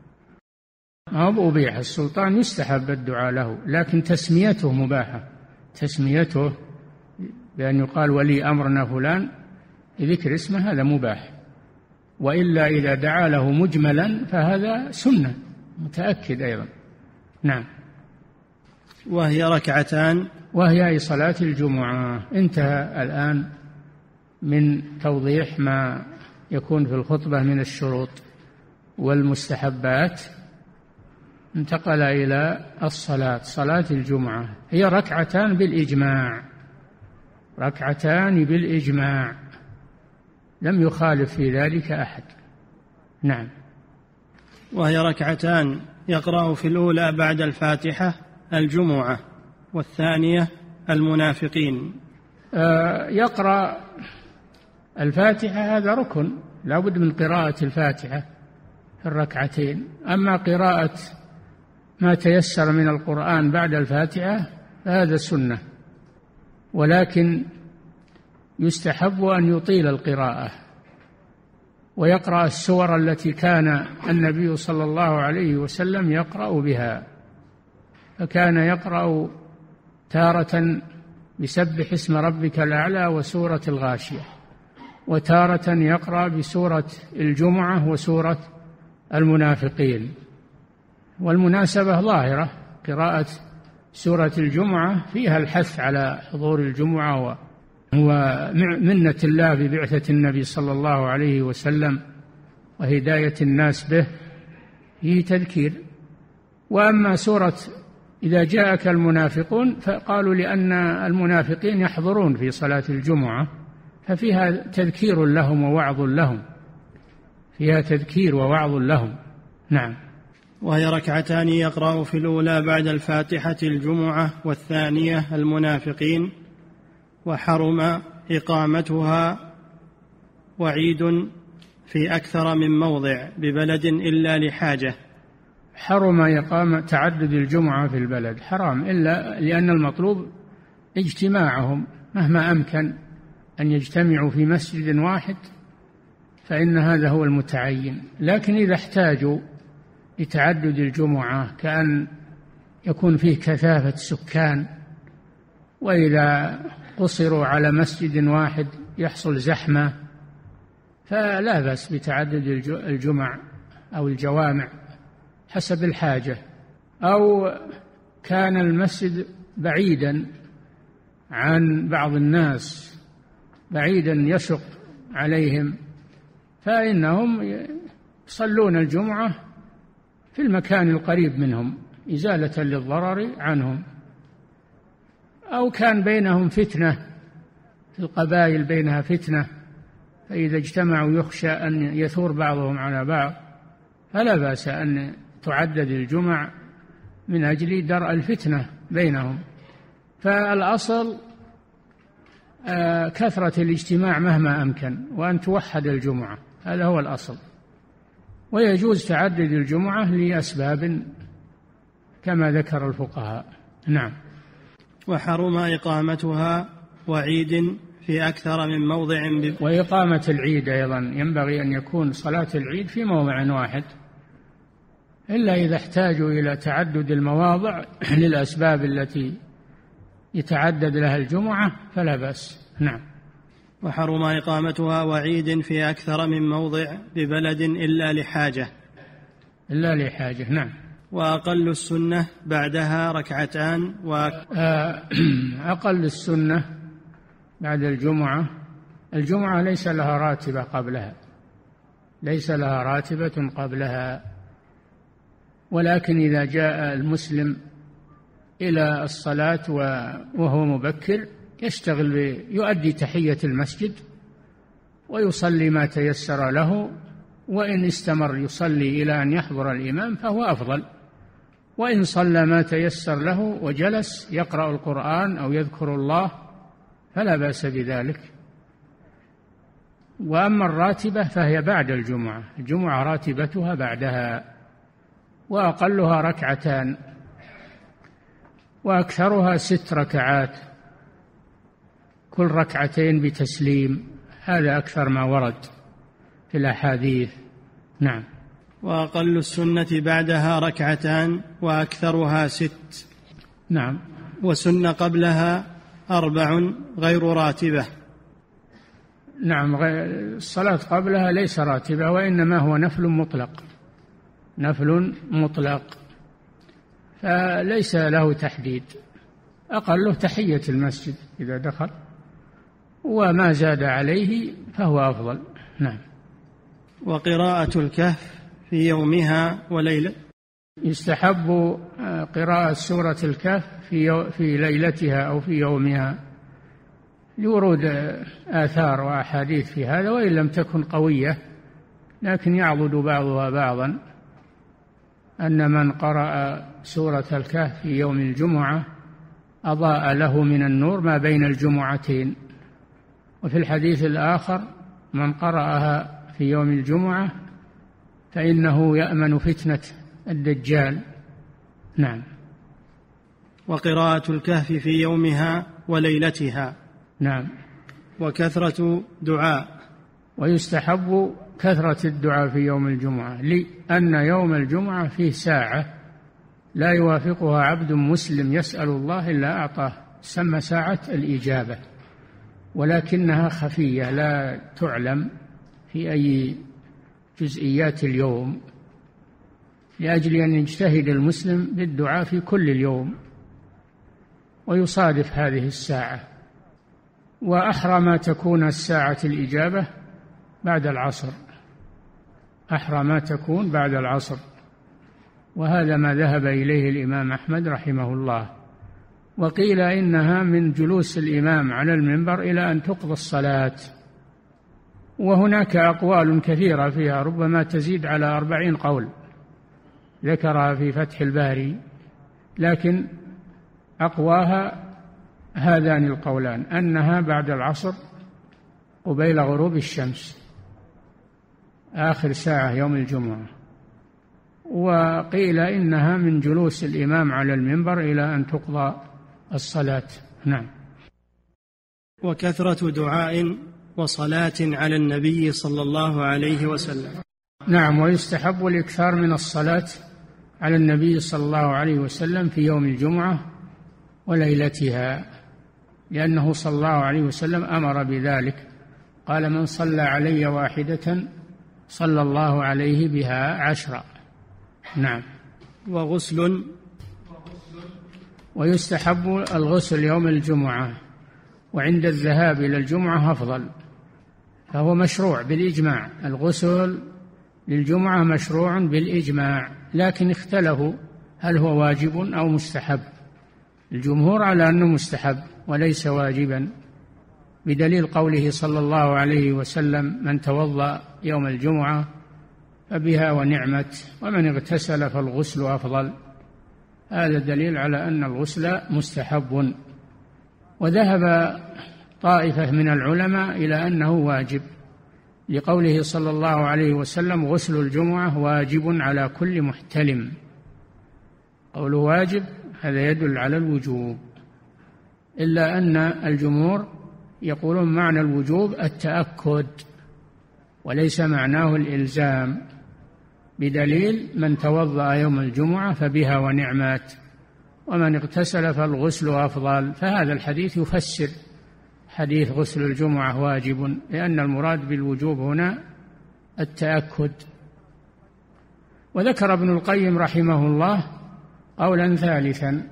ما هو أبيح، السلطان يستحب الدعاء له، لكن تسميته مباحة، تسميته بأن يقال ولي أمرنا فلان ذكر اسمه هذا مباح. وإلا إذا دعا له مجملا فهذا سنة متأكد أيضا. نعم. وهي ركعتان. وهي أي صلاة الجمعة. انتهى الآن من توضيح ما يكون في الخطبة من الشروط والمستحبات، انتقل إلى الصلاة. صلاة الجمعة هي ركعتان بالإجماع، ركعتان بالإجماع، لم يخالف في ذلك أحد. نعم. وهي ركعتان يقرأ في الأولى بعد الفاتحة الجمعة، والثانية المنافقين. آه يقرأ الفاتحة، هذا ركن لا بد من قراءة الفاتحة في الركعتين. أما قراءة ما تيسر من القرآن بعد الفاتحة فهذا سنة، ولكن يستحب أن يطيل القراءة ويقرأ السور التي كان النبي صلى الله عليه وسلم يقرأ بها، فكان يقرأ تارة بسبح اسم ربك الأعلى وسورة الغاشية، وتارة يقرأ بسورة الجمعة وسورة المنافقين. والمناسبة ظاهرة، قراءة سورة الجمعة فيها الحث على حضور الجمعة ومنة الله ببعثة النبي صلى الله عليه وسلم وهداية الناس به، فيه تذكير. وأما سورة إذا جاءك المنافقون فقالوا لأن المنافقين يحضرون في صلاة الجمعة، ففيها تذكير لهم ووعظ لهم، فيها تذكير ووعظ لهم. نعم. وهي ركعتان يقرأ في الأولى بعد الفاتحة الجمعة، والثانية المنافقين. وحرم إقامتها وعيد في أكثر من موضع ببلد إلا لحاجة. حرم إقامة تعدد الجمعة في البلد، حرام، إلا لأن المطلوب اجتماعهم، مهما أمكن أن يجتمعوا في مسجد واحد فإن هذا هو المتعين. لكن إذا احتاجوا لتعدد الجمعة كأن يكون فيه كثافة سكان، وإذا قصروا على مسجد واحد يحصل زحمة، فلا بأس بتعدد الجمع أو الجوامع حسب الحاجة، أو كان المسجد بعيدا عن بعض الناس، بعيدا يشق عليهم، فإنهم يصلون الجمعة في المكان القريب منهم إزالة للضرر عنهم. أو كان بينهم فتنة، في القبائل بينها فتنة، فإذا اجتمعوا يخشى أن يثور بعضهم على بعض، فلا بأس أن تعدد الجمع من أجل درء الفتنة بينهم. فالأصل كثرة الاجتماع مهما أمكن، وأن توحد الجمعة، هذا هو الأصل. ويجوز تعدد الجمعة لأسباب كما ذكر الفقهاء. نعم. وحرم إقامتها وعيد في أكثر من موضع ب... وإقامة العيد أيضا ينبغي أن يكون صلاة العيد في موضع واحد، إلا إذا احتاجوا إلى تعدد المواضع للأسباب التي يتعدد لها الجمعة فلا بأس. نعم. وحرم إقامتها وعيد في أكثر من موضع ببلد إلا لحاجة إلا لحاجة. نعم. وأقل السنة بعدها ركعتان و... أقل السنة بعد الجمعة، الجمعة ليس لها راتبة قبلها، ليس لها راتبة قبلها، ولكن إذا جاء المسلم إلى الصلاة وهو مبكر يشتغل يؤدي تحية المسجد ويصلي ما تيسر له، وإن استمر يصلي إلى أن يحضر الإمام فهو أفضل، وإن صلى ما تيسر له وجلس يقرأ القرآن أو يذكر الله فلا بأس بذلك. وأما الراتبة فهي بعد الجمعة، الجمعة راتبتها بعدها، وأقلها ركعتان وأكثرها ست ركعات، كل ركعتين بتسليم، هذا أكثر ما ورد في الأحاديث. نعم. وأقل السنة بعدها ركعتان وأكثرها ست. نعم. وسن قبلها أربع غير راتبة. نعم. الصلاة قبلها ليس راتبة، وإنما هو نفل مطلق، نفل مطلق، فليس له تحديد، أقله تحية المسجد إذا دخل، وما زاد عليه فهو أفضل. نعم. وقراءة الكهف في يومها وليلة. يستحب قراءة سورة الكهف في في ليلتها أو في يومها لورود آثار وأحاديث في هذا، وإن لم تكن قوية لكن يعضد بعضها بعضا، أن من قرأ سورة الكهف في يوم الجمعة أضاء له من النور ما بين الجمعتين. وفي الحديث الآخر من قرأها في يوم الجمعة فإنه يأمن فتنة الدجال. نعم. وقراءة الكهف في يومها وليلتها. نعم. وكثرة دعاء. ويستحب كثرة الدعاء في يوم الجمعة، لأن يوم الجمعة فيه ساعة لا يوافقها عبد مسلم يسأل الله إلا أعطاه، سمى ساعة الإجابة، ولكنها خفية لا تعلم في أي جزئيات اليوم، لأجل أن يجتهد المسلم بالدعاء في كل اليوم ويصادف هذه الساعة. وأحرى ما تكون الساعة الإجابة بعد العصر، أحرى ما تكون بعد العصر، وهذا ما ذهب إليه الإمام أحمد رحمه الله. وقيل إنها من جلوس الإمام على المنبر إلى أن تقضى الصلاة، وهناك أقوال كثيرة فيها ربما تزيد على أربعين قول ذكرها في فتح الباري، لكن أقواها هذان القولان، أنها بعد العصر قبيل غروب الشمس آخر ساعة يوم الجمعة، وقيل إنها من جلوس الإمام على المنبر إلى أن تقضى الصلاة. نعم. وكثرة دعاء وصلاة على النبي صلى الله عليه وسلم. نعم. ويستحب الإكثار من الصلاة على النبي صلى الله عليه وسلم في يوم الجمعة وليلتها، لأنه صلى الله عليه وسلم أمر بذلك، قال من صلى علي واحدة صلى الله عليه بها عشرا. نعم. وغسل ويستحب الغسل يوم الجمعة، وعند الذهاب إلى الجمعة أفضل، فهو مشروع بالإجماع. الغسل للجمعة مشروع بالإجماع، لكن اختلفوا هل هو واجب أو مستحب. الجمهور على أنه مستحب وليس واجبا، بدليل قوله صلى الله عليه وسلم من توضأ يوم الجمعة فبها ونعمت، ومن اغتسل فالغسل أفضل. هذا دليل على أن الغسل مستحب. وذهب طائفة من العلماء إلى أنه واجب، لقوله صلى الله عليه وسلم غسل الجمعة واجب على كل محتلم. قوله واجب هذا يدل على الوجوب، إلا أن الجمهور يقولون معنى الوجوب التأكد وليس معناه الإلزام، بدليل من توضأ يوم الجمعة فبها ونعمت، ومن اغتسل فالغسل أفضل. فهذا الحديث يفسر حديث غسل الجمعة واجب، لأن المراد بالوجوب هنا التأكد. وذكر ابن القيم رحمه الله قولا ثالثا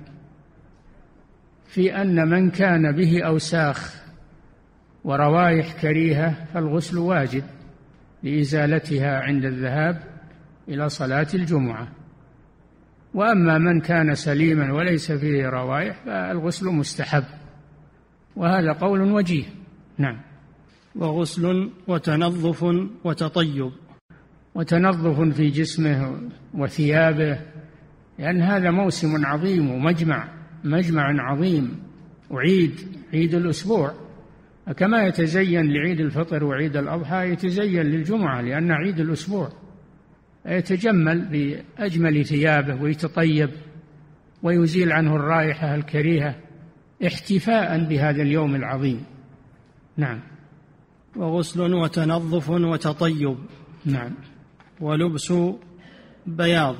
في أن من كان به أوساخ وروائح كريهة فالغسل واجب لإزالتها عند الذهاب إلى صلاة الجمعة، وأما من كان سليما وليس فيه روائح فالغسل مستحب، وهذا قول وجيه. نعم. وغسل وتنظف وتطيب. وتنظف في جسمه وثيابه، لأن هذا موسم عظيم ومجمع مجمع عظيم، وعيد عيد الأسبوع، كما يتزين لعيد الفطر وعيد الأضحى يتزين للجمعة لأن عيد الأسبوع، يتجمل بأجمل ثيابه ويتطيب ويزيل عنه الرائحة الكريهة احتفاء بهذا اليوم العظيم. نعم. وغسل وتنظف وتطيب. نعم. ولبس بياض،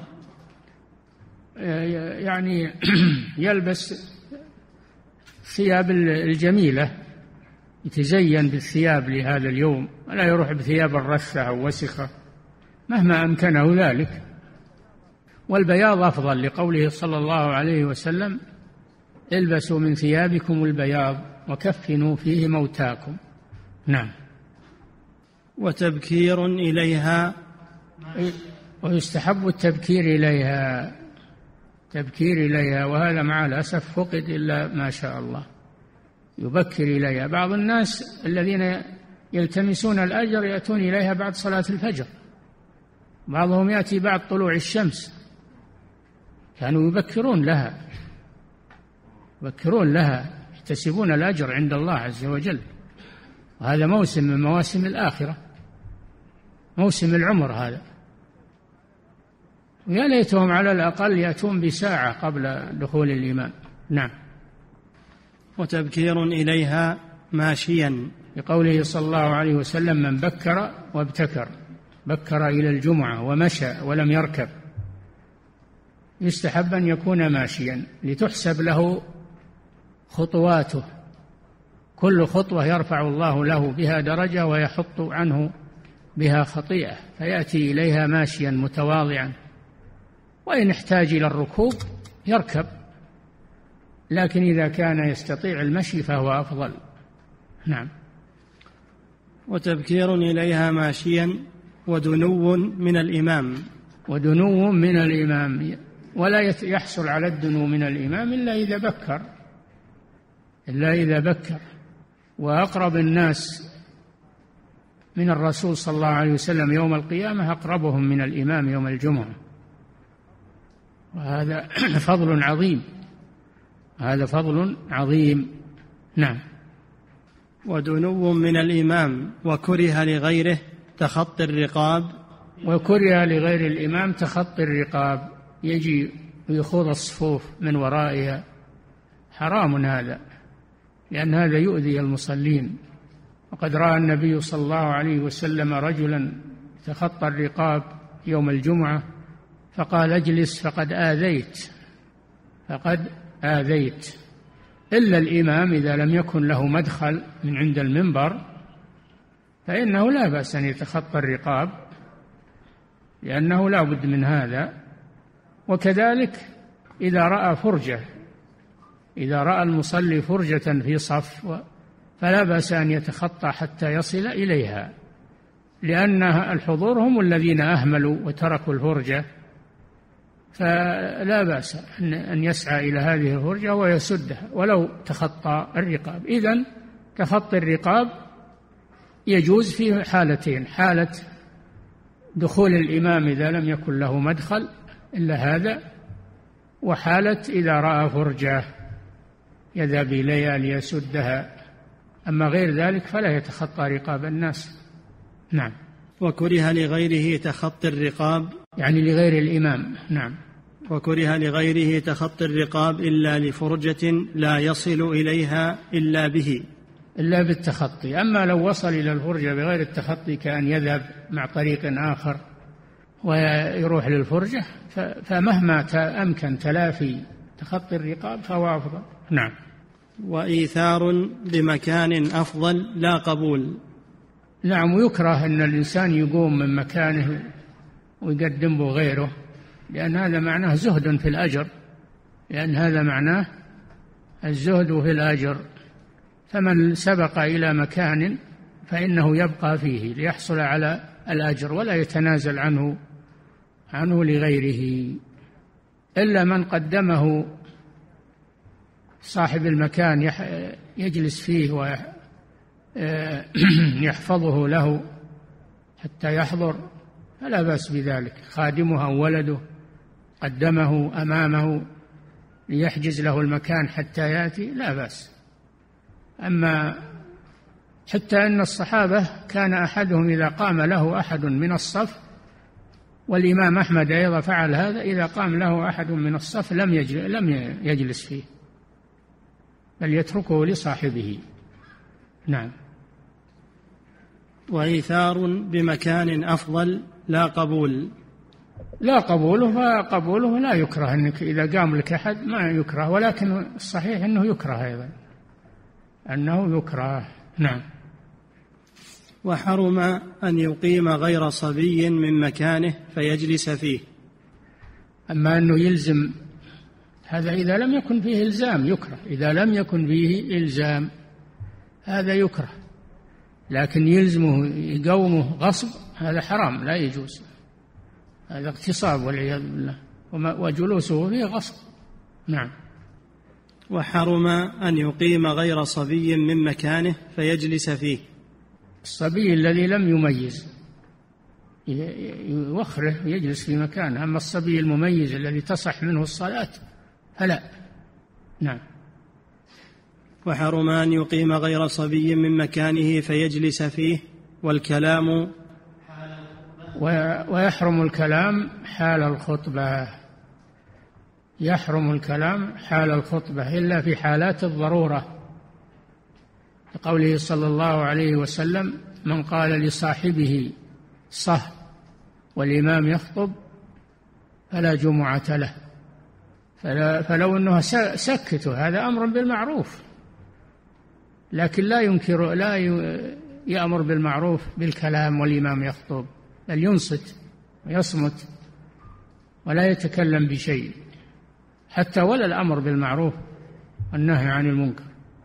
يعني يلبس ثياب الجميلة، يتزين بالثياب لهذا اليوم، ولا يروح بثياب الرثة أو وسخة مهما أمكنه ذلك. والبياض أفضل، لقوله صلى الله عليه وسلم البسوا من ثيابكم البياض وكفنوا فيه موتاكم. نعم. وتبكير إليها، ويستحب التبكير إليها تبكير إليها وهذا مع الأسف فقد إلا ما شاء الله، يبكر إليها. بعض الناس الذين يلتمسون الأجر يأتون إليها بعد صلاة الفجر، بعضهم يأتي بعد طلوع الشمس، كانوا يبكرون لها يبكرون لها يحتسبون الأجر عند الله عز وجل. وهذا موسم من مواسم الآخرة، موسم العمر هذا، ويا ليتهم على الأقل يأتون بساعة قبل دخول الإمام. نعم. وتبكير إليها ماشيا، لقوله صلى الله عليه وسلم من بكر وابتكر، بكر إلى الجمعة ومشى ولم يركب، يستحب أن يكون ماشيا لتحسب له خطواته، كل خطوة يرفع الله له بها درجة ويحط عنه بها خطيئة، فيأتي إليها ماشيا متواضعا، وإن احتاج إلى الركوب يركب، لكن إذا كان يستطيع المشي فهو أفضل. نعم. وتبكير إليها ماشيا ودنو من الإمام. ودنو من الإمام، ولا يحصل على الدنو من الإمام إلا إذا بكر إلا إذا بكر وأقرب الناس من الرسول صلى الله عليه وسلم يوم القيامة أقربهم من الإمام يوم الجمعة، وهذا فضل عظيم، هذا فضل عظيم. نعم. ودنو من الإمام وكره لغيره تخطي الرقاب. وكره لغير الإمام تخطي الرقاب، يجي ويخوض الصفوف من ورائها، حرام هذا، لأن هذا يؤذي المصلين. وقد رأى النبي صلى الله عليه وسلم رجلا تخطى الرقاب يوم الجمعة فقال اجلس فقد آذيت فقد آذيت إلا الإمام إذا لم يكن له مدخل من عند المنبر فإنه لا بأس أن يتخطى الرقاب، لأنه لا بد من هذا. وكذلك إذا رأى فرجة، إذا رأى المصلي فرجة في صف فلا بأس أن يتخطى حتى يصل إليها، لأن الحضور هم الذين أهملوا وتركوا الفرجة، فلا بأس أن يسعى إلى هذه الفرجة ويسدها ولو تخطى الرقاب. إذن تخطي الرقاب يجوز في حالتين: حالة دخول الإمام إذا لم يكن له مدخل إلا هذا، وحالة إذا رأى فرجة يذهب إليها ليسدها. أما غير ذلك فلا يتخطى رقاب الناس. نعم. وكره لغيره تخطي الرقاب، يعني لغير الإمام. نعم. وكره لغيره تخطي الرقاب إلا لفرجة لا يصل إليها إلا به، إلا بالتخطي. أما لو وصل إلى الفرجة بغير التخطي كأن يذهب مع طريق آخر ويروح للفرجة، فمهما أمكن تلافي تخطي الرقاب فهو أفضل. نعم. وإيثار بمكان أفضل لا قبول. نعم. ويكره أن الإنسان يقوم من مكانه ويقدم به غيره، لأن هذا معناه زهد في الأجر، لأن هذا معناه الزهد في الأجر. فمن سبق إلى مكان فإنه يبقى فيه ليحصل على الأجر ولا يتنازل عنه عنه لغيره، إلا من قدمه صاحب المكان يجلس فيه ويحفظه له حتى يحضر فلا بأس بذلك. خادمه أو ولده قدمه أمامه ليحجز له المكان حتى يأتي لا بأس. أما حتى أن الصحابة كان أحدهم إذا قام له أحد من الصف، والإمام أحمد أيضا فعل هذا، إذا قام له أحد من الصف لم يجلس, لم يجلس فيه بل يتركه لصاحبه. نعم. وإيثار بمكان أفضل لا قبول. لا قبوله، فقبوله لا يكره، أنك إذا قام لك أحد ما يكره، ولكن الصحيح أنه يكره أيضا، أنه يكره. نعم. وحرم أن يقيم غير صبي من مكانه فيجلس فيه. أما أنه يلزم، هذا إذا لم يكن فيه إلزام يكره، إذا لم يكن فيه إلزام هذا يكره، لكن يلزمه يقومه غصب هذا حرام لا يجوز، هذا اغتصاب والعياذ بالله، وجلوسه فيه غصب. نعم. وحرم أن يقيم غير صبي من مكانه فيجلس فيه. الصبي الذي لم يميز يوخره يجلس في مكانه، أما الصبي المميز الذي تصح منه الصلاة فلا. نعم. وحرم أن يقيم غير صبي من مكانه فيجلس فيه. والكلام، ويحرم الكلام حال الخطبة، يحرم الكلام حال الخطبة إلا في حالات الضرورة، لقوله صلى الله عليه وسلم: من قال لصاحبه صه والإمام يخطب فلا جمعة له. فلا فلو أنه سكت هذا أمر بالمعروف، لكن لا ينكر لا يأمر بالمعروف بالكلام والإمام يخطب، بل ينصت ويصمت ولا يتكلم بشيء، حتى ولا الأمر بالمعروف والنهي عن المنكر.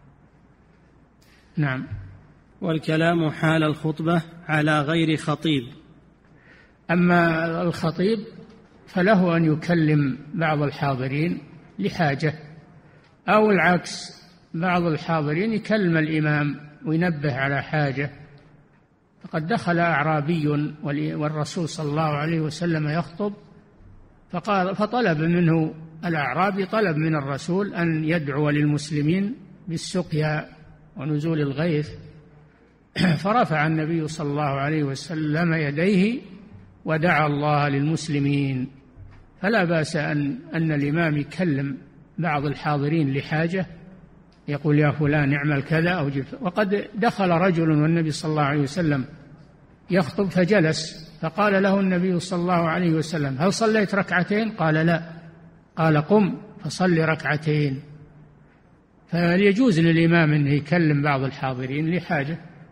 نعم. والكلام حال الخطبة على غير خطيب. أما الخطيب فله أن يكلم بعض الحاضرين لحاجة، أو العكس، بعض الحاضرين يكلم الإمام وينبه على حاجة. فقد دخل أعرابي والرسول صلى الله عليه وسلم يخطب، فقال فطلب منه الأعرابي طلب من الرسول أن يدعو للمسلمين بالسقيا ونزول الغيث، فرفع النبي صلى الله عليه وسلم يديه ودعا الله للمسلمين. فلا بأس أن, أن الإمام يكلم بعض الحاضرين لحاجة، يقول: يا فلان اعمل كذا أو جف. وقد دخل رجل والنبي صلى الله عليه وسلم يخطب فجلس، فقال له النبي صلى الله عليه وسلم: هل صليت ركعتين؟ قال: لا. قال: قم فصل ركعتين. فيجوز للإمام أن يكلم بعض الحاضرين لحاجة،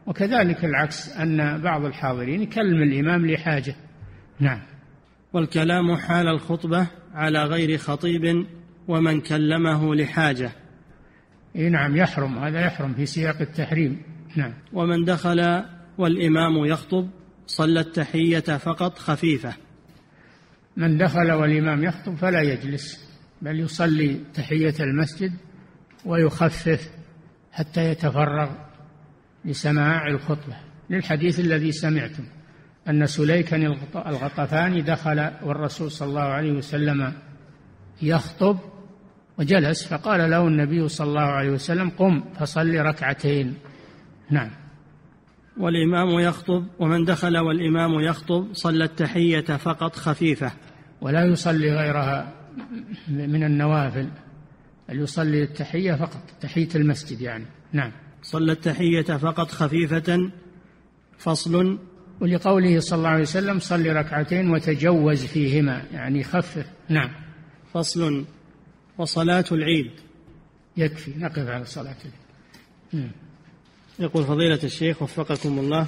وكذلك العكس أن بعض الحاضرين يكلم الإمام لحاجة. نعم. والكلام حال الخطبة على غير خطيب ومن كلمه لحاجة. إيه نعم يحرم، هذا يحرم في سياق التحريم. نعم. ومن دخل والإمام يخطب صلى التحية فقط خفيفة. من دخل والإمام يخطب فلا يجلس، بل يصلي تحية المسجد ويخفف حتى يتفرغ لسماع الخطبة، للحديث الذي سمعتم أن سليكا الغطفاني دخل والرسول صلى الله عليه وسلم يخطب وجلس، فقال له النبي صلى الله عليه وسلم قم فصل ركعتين. نعم. والإمام يخطب ومن دخل والإمام يخطب صلى التحية فقط خفيفة، ولا يصلي غيرها من النوافل، بل يصلي التحية فقط، تحية المسجد يعني. نعم. صلى التحية فقط خفيفة. فصل. ولقوله صلى الله عليه وسلم صل ركعتين وتجوز فيهما، يعني خفف. نعم. فصل. وصلاة العيد. يكفي، نقف على صلاة العيد. يقول فضيلة الشيخ وفقكم الله: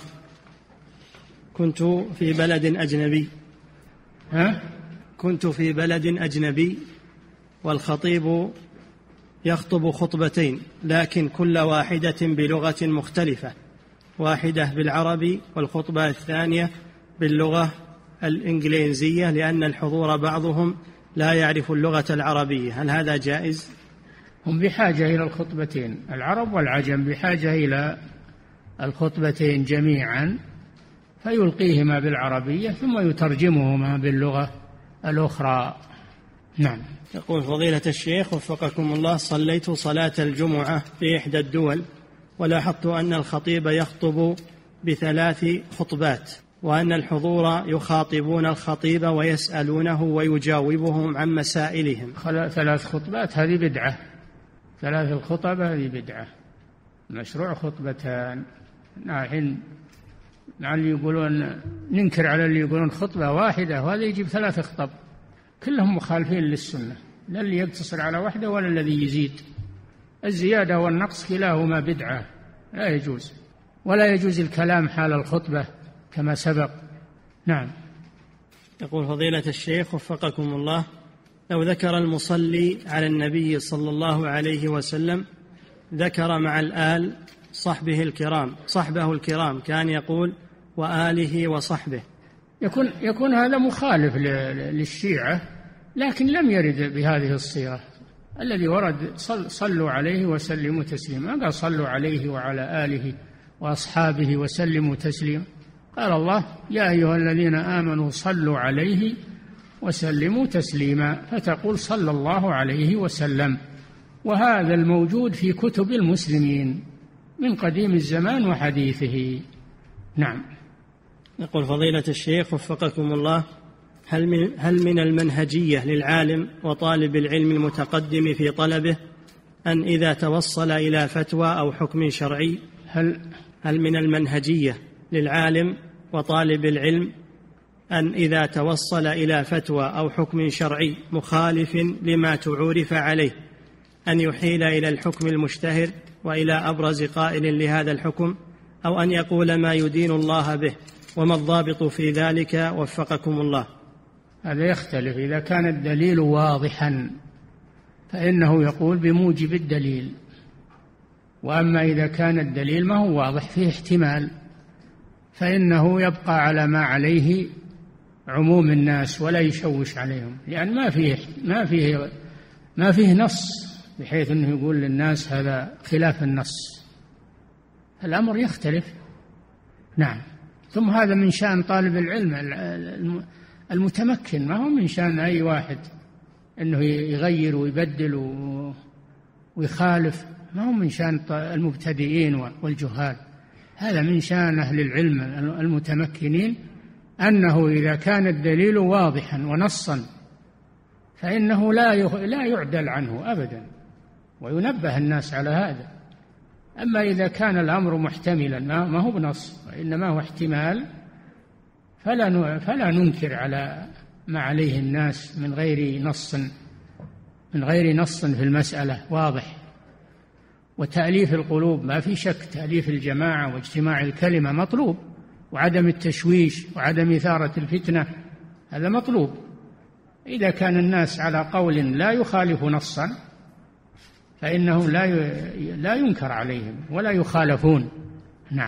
كنت في بلد أجنبي ها؟ كنت في بلد أجنبي والخطيب يخطب خطبتين، لكن كل واحدة بلغة مختلفة، واحدة بالعربي والخطبة الثانية باللغة الإنجليزية، لأن الحضور بعضهم لا يعرف اللغة العربية، هل هذا جائز؟ هم بحاجة إلى الخطبتين، العرب والعجم بحاجة إلى الخطبتين جميعا، فيلقيهما بالعربية ثم يترجمهما باللغة الأخرى. نعم. يقول فضيلة الشيخ وفقكم الله: صليت صلاة الجمعة في إحدى الدول، ولاحظت أن الخطيب يخطب بثلاث خطبات، وأن الحضور يخاطبون الخطيب ويسألونه ويجاوبهم عن مسائلهم. ثلاث خطبات هذه بدعة، ثلاث الخطب هذه بدعة، مشروع خطبتان. الحين لعل يقولون ننكر على اللي يقولون خطبة واحدة وهذا يجيب ثلاث خطب، كلهم مخالفين للسنة، لا اللي يقتصر على واحدة ولا الذي يزيد. الزيادة والنقص كلاهما بدعة، لا يجوز، ولا يجوز الكلام حال الخطبة كما سبق. نعم. يقول فضيلة الشيخ وفقكم الله: لو ذكر المصلي على النبي صلى الله عليه وسلم ذكر مع الآل صحبه الكرام صحبه الكرام كان يقول وآله وصحبه، يكون يكون هذا مخالف للشيعة، لكن لم يرد بهذه الصيغة. الذي ورد صل صلوا عليه وسلموا تسليما، قال صلوا عليه وعلى آله وأصحابه وسلموا تسليما. قال الله: يا أيها الذين آمنوا صلوا عليه وسلموا تسليما، فتقول صلى الله عليه وسلم. وهذا الموجود في كتب المسلمين من قديم الزمان وحديثه. نعم. يقول فضيلة الشيخ وفقكم الله: هل من, هل من المنهجية للعالم وطالب العلم المتقدم في طلبه أن إذا توصل إلى فتوى أو حكم شرعي هل, هل من المنهجية للعالم وطالب العلم أن إذا توصل إلى فتوى أو حكم شرعي مخالف لما تعورف عليه أن يحيل إلى الحكم المشتهر وإلى أبرز قائل لهذا الحكم، أو أن يقول ما يدين الله به؟ وما الضابط في ذلك وفقكم الله؟ هذا يختلف. إذا كان الدليل واضحا فإنه يقول بموجب الدليل، وأما إذا كان الدليل ما هو واضح فيه احتمال فإنه يبقى على ما عليه عموم الناس ولا يشوش عليهم، لأن ما فيه ما فيه ما فيه نص بحيث أنه يقول للناس هذا خلاف النص، الأمر يختلف. نعم. ثم هذا من شأن طالب العلم المتمكن، ما هو من شأن أي واحد أنه يغير ويبدل ويخالف، ما هو من شأن المبتدئين والجهال. هذا من شأن أهل العلم المتمكنين، أنه إذا كان الدليل واضحا ونصا فإنه لا لا يعدل عنه أبدا، وينبه الناس على هذا. أما إذا كان الأمر محتملا ما هو بنص وإنما هو احتمال فلا فلا ننكر على ما عليه الناس من غير نص من غير نص في المسألة واضح. وتأليف القلوب، ما في شك تأليف الجماعة واجتماع الكلمة مطلوب، وعدم التشويش وعدم إثارة الفتنة هذا مطلوب. إذا كان الناس على قول لا يخالف نصا فإنهم لا لا ينكر عليهم ولا يخالفون. نعم.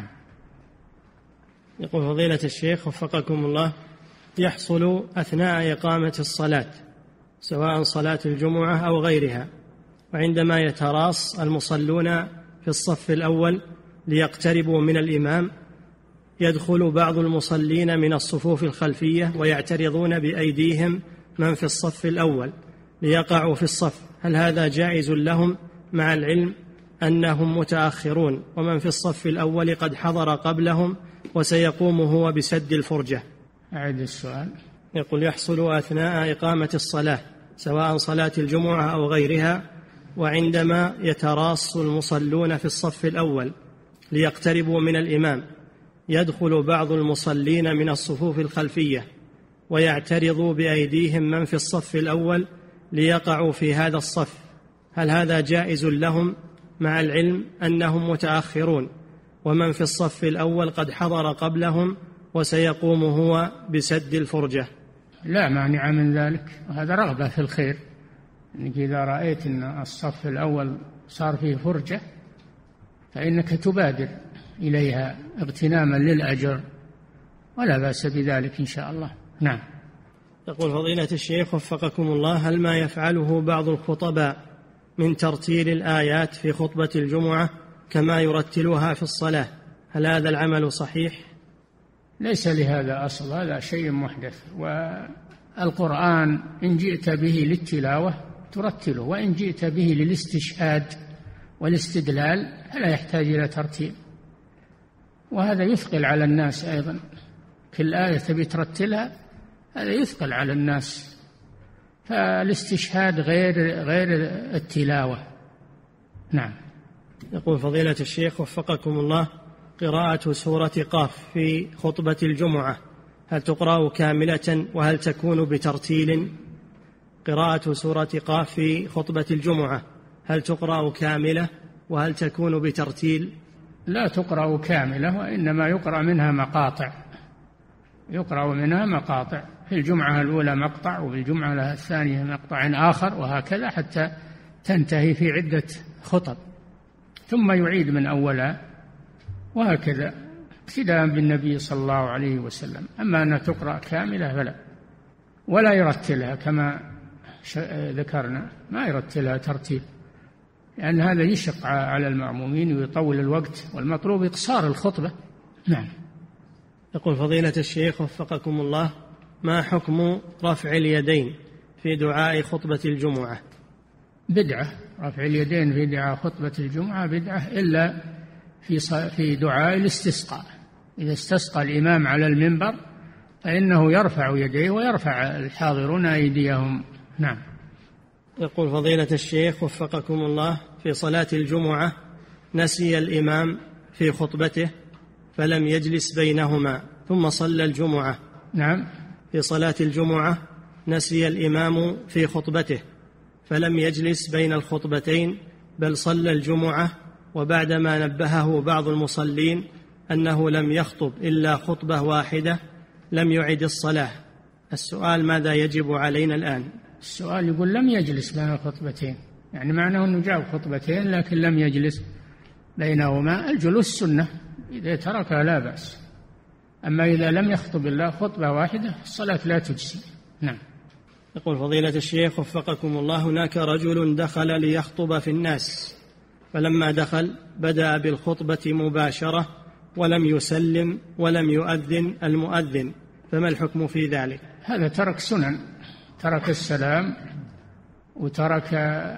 يقول فضيلة الشيخ وفقكم الله: يحصل أثناء إقامة الصلاة سواء صلاة الجمعة أو غيرها، وعندما يتراص المصلون في الصف الأول ليقتربوا من الإمام يدخل بعض المصلين من الصفوف الخلفية ويعترضون بأيديهم من في الصف الأول ليقعوا في الصف، هل هذا جائز لهم مع العلم أنهم متأخرون ومن في الصف الأول قد حضر قبلهم وسيقوم هو بسد الفرجة؟ أعد السؤال. يقول: يحصل أثناء إقامة الصلاة سواء صلاة الجمعة أو غيرها، وعندما يتراص المصلون في الصف الأول ليقتربوا من الإمام يدخل بعض المصلين من الصفوف الخلفية ويعترضوا بأيديهم من في الصف الأول ليقعوا في هذا الصف، هل هذا جائز لهم مع العلم أنهم متأخرون ومن في الصف الأول قد حضر قبلهم وسيقوم هو بسد الفرجة؟ لا مانع من ذلك، وهذا رغبة في الخير، إنك إذا رأيت أن الصف الأول صار فيه فرجة فإنك تبادر إليها اغتناما للأجر، ولا بأس بذلك إن شاء الله. نعم. يقول فضيلة الشيخ وفقكم الله: هل ما يفعله بعض الخطباء من ترتيل الآيات في خطبة الجمعة كما يرتلها في الصلاة، هل هذا العمل صحيح؟ ليس لهذا أصل، هذا شيء محدث، والقرآن إن جئت به للتلاوة ترتله، وإن جئت به للاستشهاد والاستدلال فلا يحتاج إلى ترتيل، وهذا يثقل على الناس أيضا. كل آية تبي ترتلها هذا يثقل على الناس، فالاستشهاد غير غير التلاوة. نعم. يقول فضيلة الشيخ وفقكم الله: قراءة سورة قاف في خطبة الجمعة هل تقرأ كاملة وهل تكون بترتيل؟ قراءة سورة قاف في خطبة الجمعة هل تقرأ كاملة وهل تكون بترتيل؟ لا تقرأ كاملة، وإنما يقرأ منها مقاطع، يقرأ منها مقاطع، في الجمعة الأولى مقطع وفي الجمعة الثانية مقطع آخر، وهكذا حتى تنتهي في عدة خطب، ثم يعيد من أولها، وهكذا اقتداء بالنبي صلى الله عليه وسلم. أما أنها تقرأ كاملة فلا، ولا يرتلها كما ذكرنا، ما يرتلها ترتيل، لأن هذا يشق على المأمومين ويطول الوقت، والمطلوب إقصار الخطبة. نعم. يقول فضيلة الشيخ وفقكم الله: ما حكم رفع اليدين في دعاء خطبة الجمعة؟ بدعة، رفع اليدين في دعاء خطبة الجمعة بدعة، إلا في في دعاء الاستسقاء، إذا استسقى الإمام على المنبر فإنه يرفع يديه ويرفع الحاضرون أيديهم. نعم. يقول فضيلة الشيخ وفقكم الله: في صلاة الجمعة نسي الإمام في خطبته فلم يجلس بينهما ثم صلى الجمعة. نعم. في صلاة الجمعة نسي الإمام في خطبته فلم يجلس بين الخطبتين بل صلى الجمعة، وبعدما نبهه بعض المصلين أنه لم يخطب إلا خطبة واحدة لم يعد الصلاة. السؤال: ماذا يجب علينا الآن؟ السؤال يقول لم يجلس بين الخطبتين، يعني معناه أنه جاب خطبتين لكن لم يجلس بينهما. الجلوس سنة، إذا تركها لا بأس، أما إذا لم يخطب إلا خطبة واحدة الصلاة لا تجزي. نعم. يقول فضيلة الشيخ وفقكم الله: هناك رجل دخل ليخطب في الناس، فلما دخل بدأ بالخطبة مباشرة ولم يسلم ولم يؤذن المؤذن، فما الحكم في ذلك؟ هذا ترك سنن، ترك السلام وترك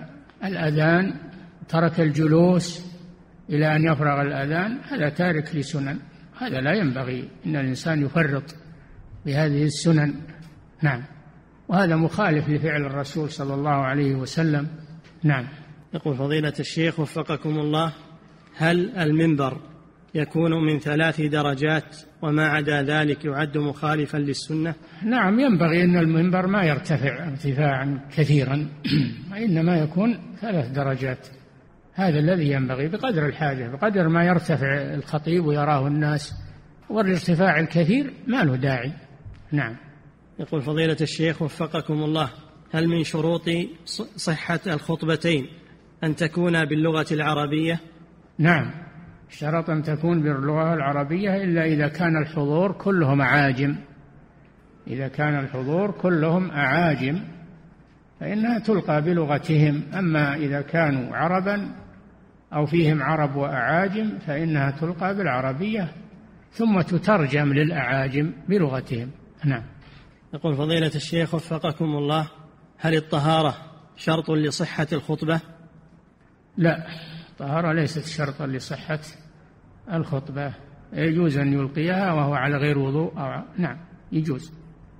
الأذان، ترك الجلوس إلى أن يفرغ الأذان، هذا تارك لسنن، هذا لا ينبغي إن الإنسان يفرط بهذه السنن. نعم. وهذا مخالف لفعل الرسول صلى الله عليه وسلم. نعم. يقول فضيلة الشيخ وفقكم الله: هل المنبر يكون من ثلاث درجات وما عدا ذلك يعد مخالفا للسنة؟ نعم، ينبغي أن المنبر ما يرتفع ارتفاعا كثيرا وإنما يكون ثلاث درجات، هذا الذي ينبغي بقدر الحاجة، بقدر ما يرتفع الخطيب ويراه الناس، والارتفاع الكثير ما له داعي. نعم. يقول فضيلة الشيخ وفقكم الله: هل من شروط صحة الخطبتين أن تكون باللغة العربية؟ نعم، اشترط أن تكون باللغة العربية إلا إذا كان الحضور كلهم أعاجم. إذا كان الحضور كلهم أعاجم فإنها تلقى بلغتهم، أما إذا كانوا عربا أو فيهم عرب وأعاجم فإنها تلقى بالعربية ثم تترجم للأعاجم بلغتهم. نعم. يقول فضيلة الشيخ وفقكم الله: هل الطهارة شرط لصحة الخطبة؟ لا، الطهارة ليست شرطا لصحة الخطبة، يجوز أن يلقيها وهو على غير وضوء أو نعم يجوز،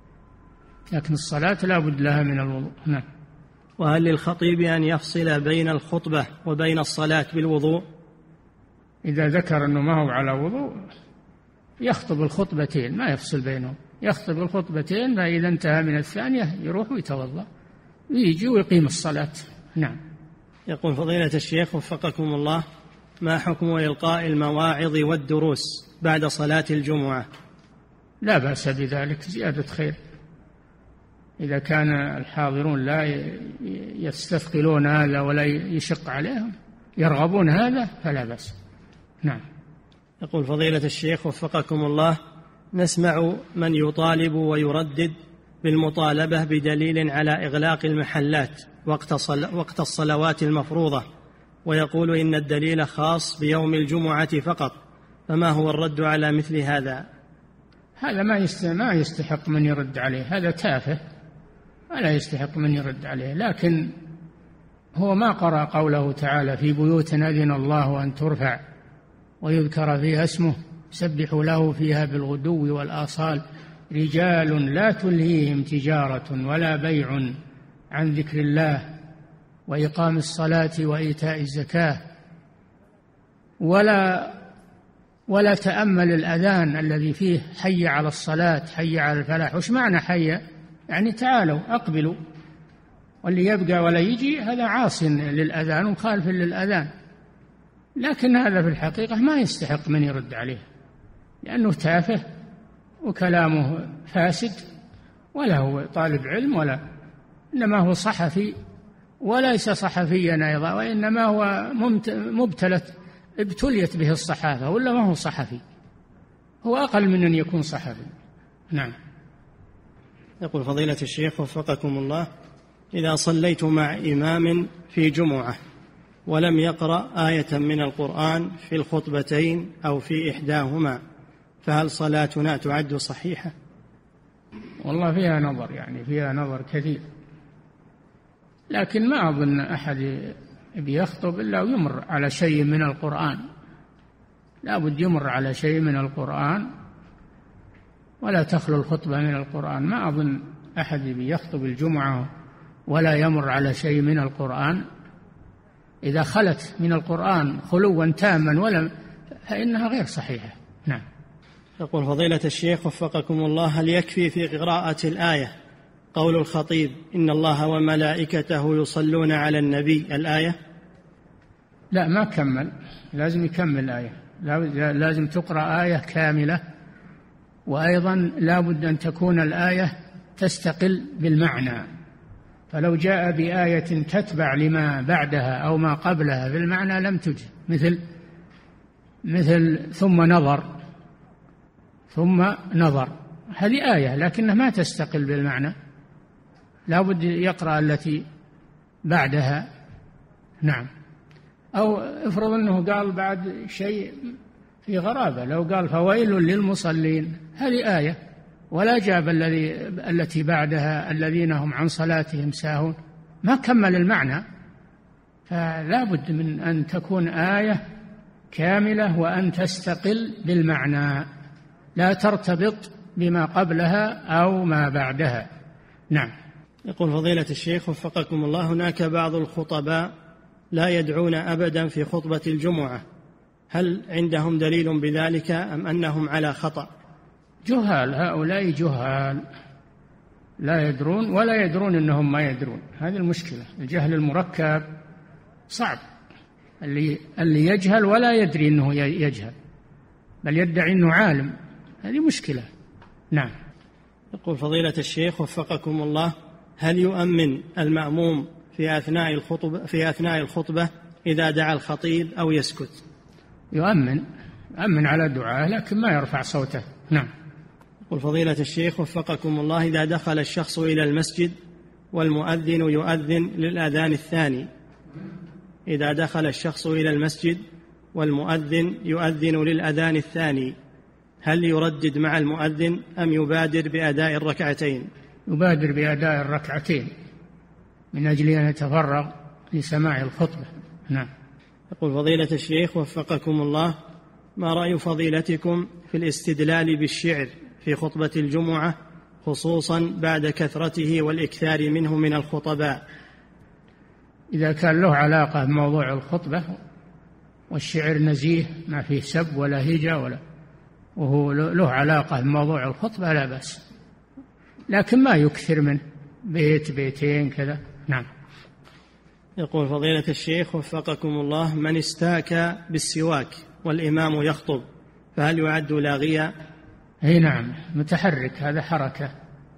لكن الصلاة لا بد لها من الوضوء. نعم. وهل للخطيب أن يفصل بين الخطبة وبين الصلاة بالوضوء؟ إذا ذكر أنه ما هو على وضوء يخطب الخطبتين، ما يفصل بينهم، يخطب الخطبتين، فإذا انتهى من الثانية يروح ويتوضأ ويجي ويقيم الصلاة. نعم. يقول فضيلة الشيخ وفقكم الله: ما حكم إلقاء المواعظ والدروس بعد صلاة الجمعة؟ لا بأس بذلك، زيادة خير. إذا كان الحاضرون لا يستثقلون هذا ولا يشق عليهم، يرغبون هذا، فلا بأس. نعم. يقول فضيلة الشيخ وفقكم الله: نسمع من يطالب ويردد بالمطالبة بدليل على إغلاق المحلات وقت الصلوات المفروضة، ويقول إن الدليل خاص بيوم الجمعة فقط، فما هو الرد على مثل هذا؟ هذا ما يستحق من يرد عليه، هذا تافه ولا يستحق من يرد عليه. لكن هو ما قرأ قوله تعالى: في بيوت أذن الله أن ترفع ويذكر فيها اسمه يسبح له فيها بالغدو والآصال رجال لا تلهيهم تجارة ولا بيع عن ذكر الله وإقام الصلاة وإيتاء الزكاة، ولا ولا تأمل الأذان الذي فيه حي على الصلاة حي على الفلاح. وش معنى حي؟ يعني تعالوا أقبلوا، واللي يبقى ولا يجي هذا عاص للأذان ومخالف للأذان. لكن هذا في الحقيقة ما يستحق من يرد عليه، لأنه تافه وكلامه فاسد، ولا هو طالب علم ولا، إنما هو صحفي وليس صحفيا أيضا، وإنما هو مبتلت ابتليت به الصحافة، ولا ما هو صحفي، هو أقل من أن يكون صحفي. نعم. يقول فضيلة الشيخ وفقكم الله: إذا صليت مع إمام في جمعة ولم يقرأ آية من القرآن في الخطبتين أو في إحداهما، فهل صلاتنا تعد صحيحة؟ والله فيها نظر، يعني فيها نظر كثير، لكن ما أظن أحد بيخطب إلا ويمر على شيء من القرآن، لا بد يمر على شيء من القرآن، ولا تخلو الخطبة من القرآن. ما أظن أحد بيخطب الجمعة ولا يمر على شيء من القرآن. إذا خلت من القرآن خلوا تاما ولا فإنها غير صحيحة. نعم. يقول فضيلة الشيخ وفقكم الله: هل يكفي في قراءة الآية قول الخطيب إن الله وملائكته يصلون على النبي الآية؟ لا، ما كمل، لازم يكمل الآية، لازم تقرأ آية كاملة، وأيضا لا بد أن تكون الآية تستقل بالمعنى، فلو جاء بآية تتبع لما بعدها أو ما قبلها بالمعنى لم تجد، مثل مثل ثم نظر ثم نظر، هذه آية لكنها ما تستقل بالمعنى، لا بد يقرأ التي بعدها. نعم. أو افرض أنه قال بعد شيء في غرابة، لو قال فويل للمصلين، هذه آية، ولا جاب الذي التي بعدها الذين هم عن صلاتهم ساهون، ما كمل المعنى. فلا بد من أن تكون آية كاملة وأن تستقل بالمعنى، لا ترتبط بما قبلها أو ما بعدها. نعم. يقول فضيلة الشيخ وفقكم الله: هناك بعض الخطباء لا يدعون أبدا في خطبة الجمعة، هل عندهم دليل بذلك أم أنهم على خطأ؟ جهال، هؤلاء جهال لا يدرون ولا يدرون أنهم ما يدرون، هذه المشكلة، الجهل المركب صعب، اللي, اللي يجهل ولا يدري أنه يجهل، بل يدعي أنه عالم، هذه مشكلة. نعم. يقول فضيلة الشيخ وفقكم الله: هل يؤمن المأموم في أثناء الخطبة في أثناء الخطبة إذا دعا الخطيب أو يسكت؟ يؤمن يؤمن على دعاءه لكن ما يرفع صوته. نعم. يقول فضيلة الشيخ وفقكم الله: إذا دخل الشخص إلى المسجد والمؤذن يؤذن للأذان الثاني إذا دخل الشخص إلى المسجد والمؤذن يؤذن للأذان الثاني هل يردد مع المؤذن أم يبادر بأداء الركعتين؟ يبادر بأداء الركعتين من أجل أن يتفرغ لسماع الخطبة. نعم. يقول فضيلة الشيخ وفقكم الله: ما رأي فضيلتكم في الاستدلال بالشعر في خطبة الجمعة خصوصا بعد كثرته والإكثار منه من الخطباء؟ إذا كان له علاقة بموضوع الخطبة والشعر نزيه ما فيه سب ولا هجا ولا وهو له علاقة بموضوع الخطبة لا بأس، لكن ما يكثر منه، بيت بيتين كذا. نعم. يقول فضيلة الشيخ وفقكم الله: من استاك بالسواك والإمام يخطب فهل يعد لاغيا؟ اي نعم، متحرك، هذا حركة،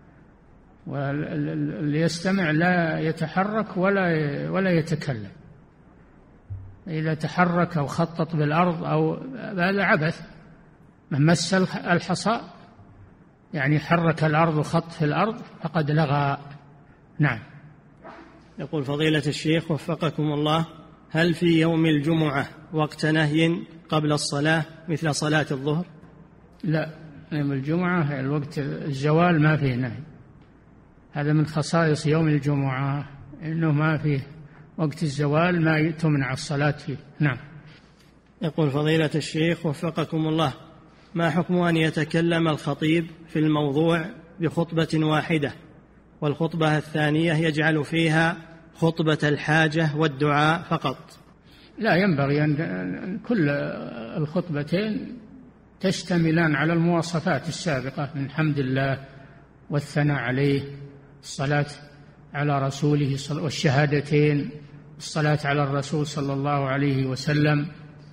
واللي يستمع لا يتحرك ولا ولا يتكلم. إذا تحرك أو خطط بالأرض أو هذا عبث. من مس الحصى يعني حرك الأرض وخط في الأرض فقد لغى. نعم. يقول فضيلة الشيخ وفقكم الله: هل في يوم الجمعة وقت نهي قبل الصلاة مثل صلاة الظهر؟ لا، يوم الجمعة الوقت الزوال ما فيه نهي، هذا من خصائص يوم الجمعة إنه ما فيه وقت الزوال ما تمنع الصلاة فيه. نعم. يقول فضيلة الشيخ وفقكم الله: ما حكم أن يتكلم الخطيب في الموضوع بخطبة واحدة والخطبة الثانية يجعل فيها خطبة الحاجة والدعاء فقط؟ لا، ينبغي أن كل الخطبتين تشتملان على المواصفات السابقة من حمد الله والثناء عليه، الصلاة على رسوله والشهادتين، الصلاة على الرسول صلى الله عليه وسلم،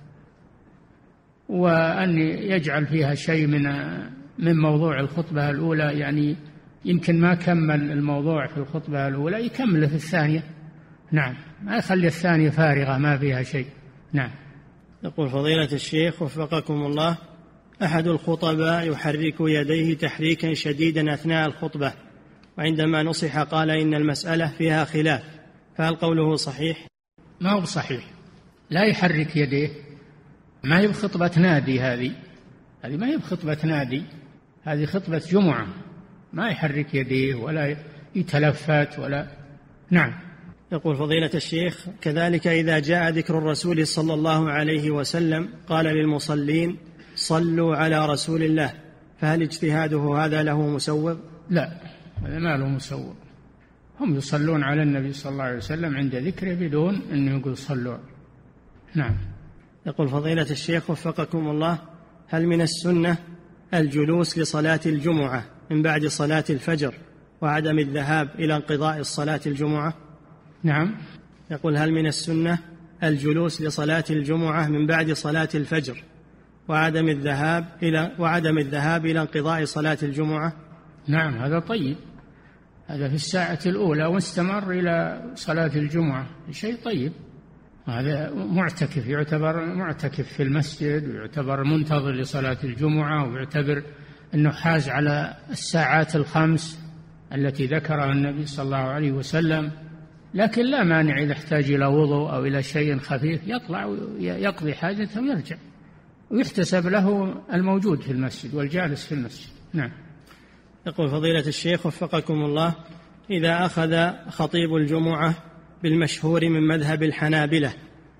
وأن يجعل فيها شيء من من موضوع الخطبة الأولى، يعني يمكن ما كمل الموضوع في الخطبة الأولى يكمله في الثانية. نعم، ما يخلي الثانية فارغة ما فيها شيء. نعم. يقول فضيلة الشيخ وفقكم الله: أحد الخطباء يحرك يديه تحريكا شديدا أثناء الخطبة، وعندما نصح قال إن المسألة فيها خلاف، فهل قوله صحيح؟ ما هو صحيح، لا يحرك يديه، ما هي بخطبة نادي، هذه هذه ما هي بخطبة نادي، هذه خطبة جمعة، ما يحرك يديه ولا يتلفت ولا. نعم. يقول فضيلة الشيخ: كذلك إذا جاء ذكر الرسول صلى الله عليه وسلم قال للمصلين صلوا على رسول الله، فهل اجتهاده هذا له مسوغ؟ لا، هذا ما له مسوغ، هم يصلون على النبي صلى الله عليه وسلم عند ذكره بدون أن يقول صلوا. نعم. يقول فضيلة الشيخ وفقكم الله: هل من السنة الجلوس لصلاة الجمعة من بعد صلاة الفجر وعدم الذهاب إلى انقضاء الصلاة الجمعة؟ نعم. يقول: هل من السنة الجلوس لصلاة الجمعة من بعد صلاة الفجر وعدم الذهاب إلى وعدم الذهاب إلى انقضاء صلاة الجمعة؟ نعم، هذا طيب، هذا في الساعة الأولى واستمر إلى صلاة الجمعة، شيء طيب، هذا معتكف، يعتبر معتكف في المسجد، ويعتبر منتظر لصلاة الجمعة، ويعتبر أنه حاز على الساعات الخمس التي ذكرها النبي صلى الله عليه وسلم. لكن لا مانع إذا احتاج إلى وضوء أو إلى شيء خفيف يطلع ويقضي حاجته ويرجع، ويحتسب له الموجود في المسجد والجالس في المسجد. نعم. يقول فضيلة الشيخ وفقكم الله: إذا أخذ خطيب الجمعة بالمشهور من مذهب الحنابلة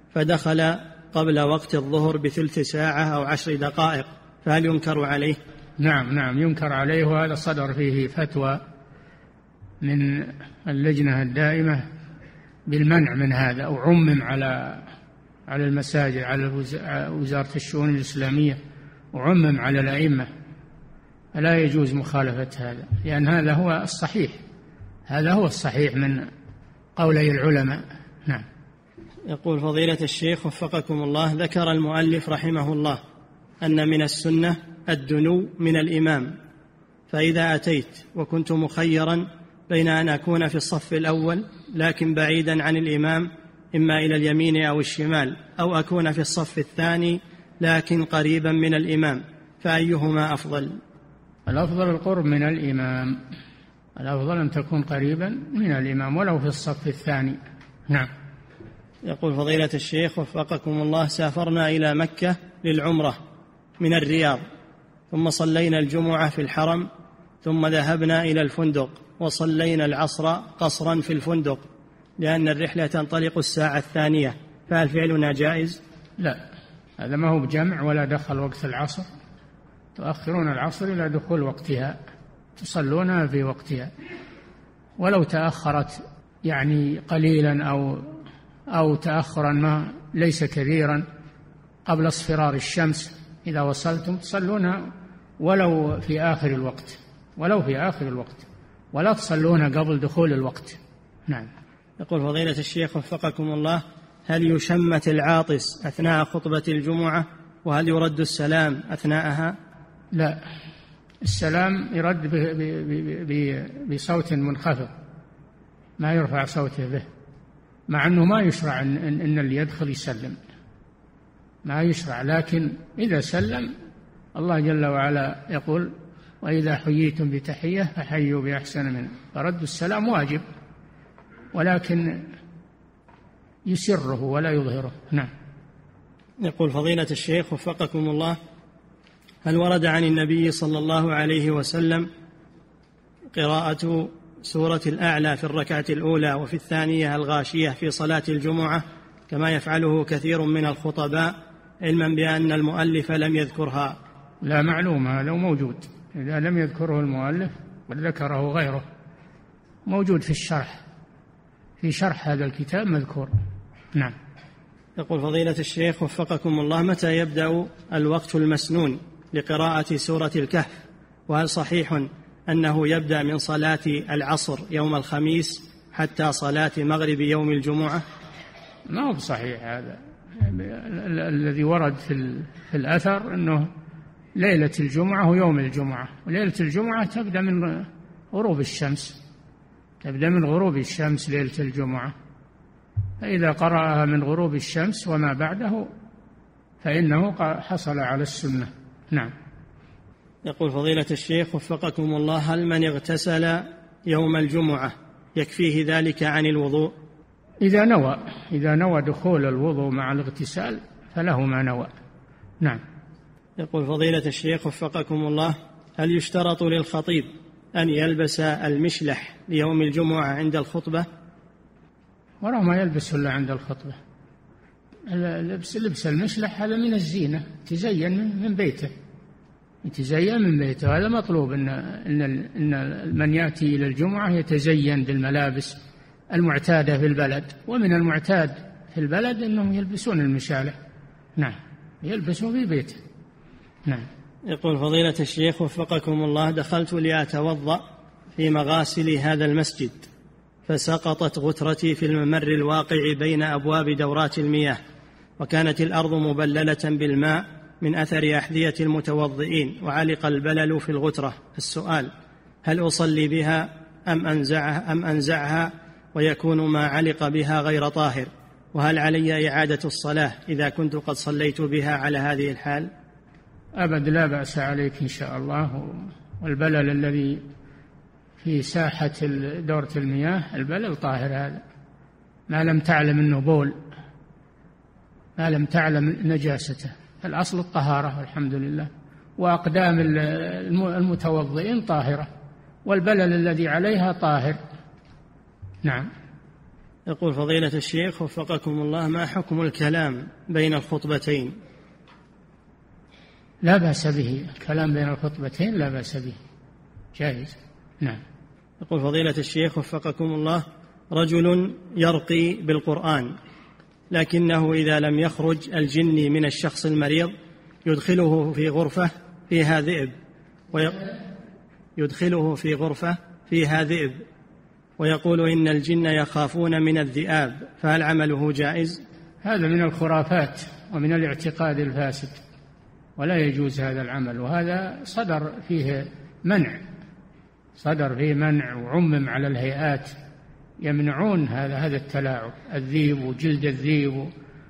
فدخل قبل وقت الظهر بثلث ساعة أو عشر دقائق فهل ينكر عليه؟ نعم نعم ينكر عليه، وهذا صدر فيه فتوى من اللجنة الدائمة بالمنع من هذا، أو عمم على على المساجد، على وزارة الشؤون الإسلامية، وعمم على الأئمة، فلا يجوز مخالفة هذا، لأن هذا هو الصحيح، هذا هو الصحيح من قولي العلماء. نعم. يقول فضيلة الشيخ وفقكم الله، ذكر المؤلف رحمه الله أن من السنة الدنو من الإمام، فإذا أتيت وكنت مخيرا بين أن أكون في الصف الأول لكن بعيدا عن الإمام إما إلى اليمين أو الشمال، أو أكون في الصف الثاني لكن قريبا من الإمام، فأيهما أفضل؟ الأفضل القرب من الإمام، الأفضل أن تكون قريبا من الإمام ولو في الصف الثاني. نعم. يقول فضيلة الشيخ وفقكم الله، سافرنا إلى مكة للعمرة من الرياض، ثم صلينا الجمعة في الحرم، ثم ذهبنا إلى الفندق وصلينا العصر قصرا في الفندق لأن الرحلة تنطلق الساعة الثانية، فهل فعلنا جائز؟ لا، هذا ما هو بجمع ولا دخل وقت العصر، تؤخرون العصر إلى دخول وقتها، تصلونها في وقتها، ولو تأخرت يعني قليلا أو أو تأخرا ما ليس كثيرا قبل اصفرار الشمس، إذا وصلتم تصلونها ولو في آخر الوقت، ولو في آخر الوقت، ولا تصلونها قبل دخول الوقت. نعم. يقول فضيلة الشيخ وفقكم الله، هل يشمت العاطس أثناء خطبة الجمعة، وهل يرد السلام أثناءها؟ لا، السلام يرد بصوت منخفض، ما يرفع صوته به، مع أنه ما يشرع إن, إن اللي يدخل يسلم، ما يشرع، لكن إذا سلم الله جل وعلا يقول وإذا حييتم بتحية فحيوا بأحسن منها، فرد السلام واجب، ولكن يسره ولا يظهره. نعم. يقول فضيلة الشيخ وفقكم الله، هل ورد عن النبي صلى الله عليه وسلم قراءة سورة الأعلى في الركعة الأولى وفي الثانية الغاشية في صلاة الجمعة كما يفعله كثير من الخطباء، علما بأن المؤلف لم يذكرها؟ لا، معلوم هذا موجود، إذا لم يذكره المؤلف وذكره غيره موجود في الشرح، في شرح هذا الكتاب مذكور. نعم. يقول فضيلة الشيخ وفقكم الله، متى يبدأ الوقت المسنون لقراءة سورة الكهف؟ وهل صحيح أنه يبدأ من صلاة العصر يوم الخميس حتى صلاة مغرب يوم الجمعة؟ ما هو صحيح هذا، الذي ورد في الأثر أنه ليلة الجمعة ويوم الجمعة، وليلة الجمعة تبدأ من غروب الشمس، تبدأ من غروب الشمس ليلة الجمعة، فإذا قرأها من غروب الشمس وما بعده فإنه حصل على السنة. نعم. يقول فضيلة الشيخ وفقكم الله، هل من اغتسل يوم الجمعة يكفيه ذلك عن الوضوء؟ إذا نوى إذا نوى دخول الوضوء مع الاغتسال فله ما نوى. نعم. يقول فضيلة الشيخ وفقكم الله، هل يشترط للخطيب أن يلبس المشلح ليوم الجمعة عند الخطبة؟ ولا ما يلبس إلا عند الخطبة، لبس لبس المشلح هذا من الزينة، تزين من بيته، يتزين من بيته، هذا مطلوب إن إن إن من يأتي إلى الجمعة يتزين بالملابس المعتادة في البلد، ومن المعتاد في البلد أنهم يلبسون المشالح. نعم، يلبسوا في بيته. نعم. يقول فضيلة الشيخ وفقكم الله، دخلت لأتوضأ في مغاسل هذا المسجد فسقطت غترتي في الممر الواقع بين أبواب دورات المياه، وكانت الأرض مبللة بالماء من أثر أحذية المتوضئين، وعلق البلل في الغترة. السؤال: هل أصلي بها أم أنزعها, أم أنزعها ويكون ما علق بها غير طاهر؟ وهل علي إعادة الصلاة إذا كنت قد صليت بها على هذه الحال؟ أبد، لا بأس عليك إن شاء الله. والبلل الذي في ساحة دورة المياه البلل طاهر، هذا ما لم تعلم أنه بول، ما لم تعلم نجاسته، الأصل الطهارة والحمد لله، وأقدام المتوضئين طاهرة، والبلل الذي عليها طاهر. نعم. يقول فضيلة الشيخ وفقكم الله، ما حكم الكلام بين الخطبتين؟ لا بأس به، الكلام بين الخطبتين لا بأس به، جائز. نعم. يقول فضيلة الشيخ وفقكم الله، رجل يرقي بالقرآن لكنه إذا لم يخرج الجني من الشخص المريض يدخله في غرفة فيها ذئب يدخله في غرفة فيها ذئب ويقول إن الجن يخافون من الذئاب، فهل عمله جائز؟ هذا من الخرافات ومن الاعتقاد الفاسد، ولا يجوز هذا العمل، وهذا صدر فيه منع صدر فيه منع وعمم على الهيئات، يمنعون هذا هذا التلاعب، الذيب وجلد الذيب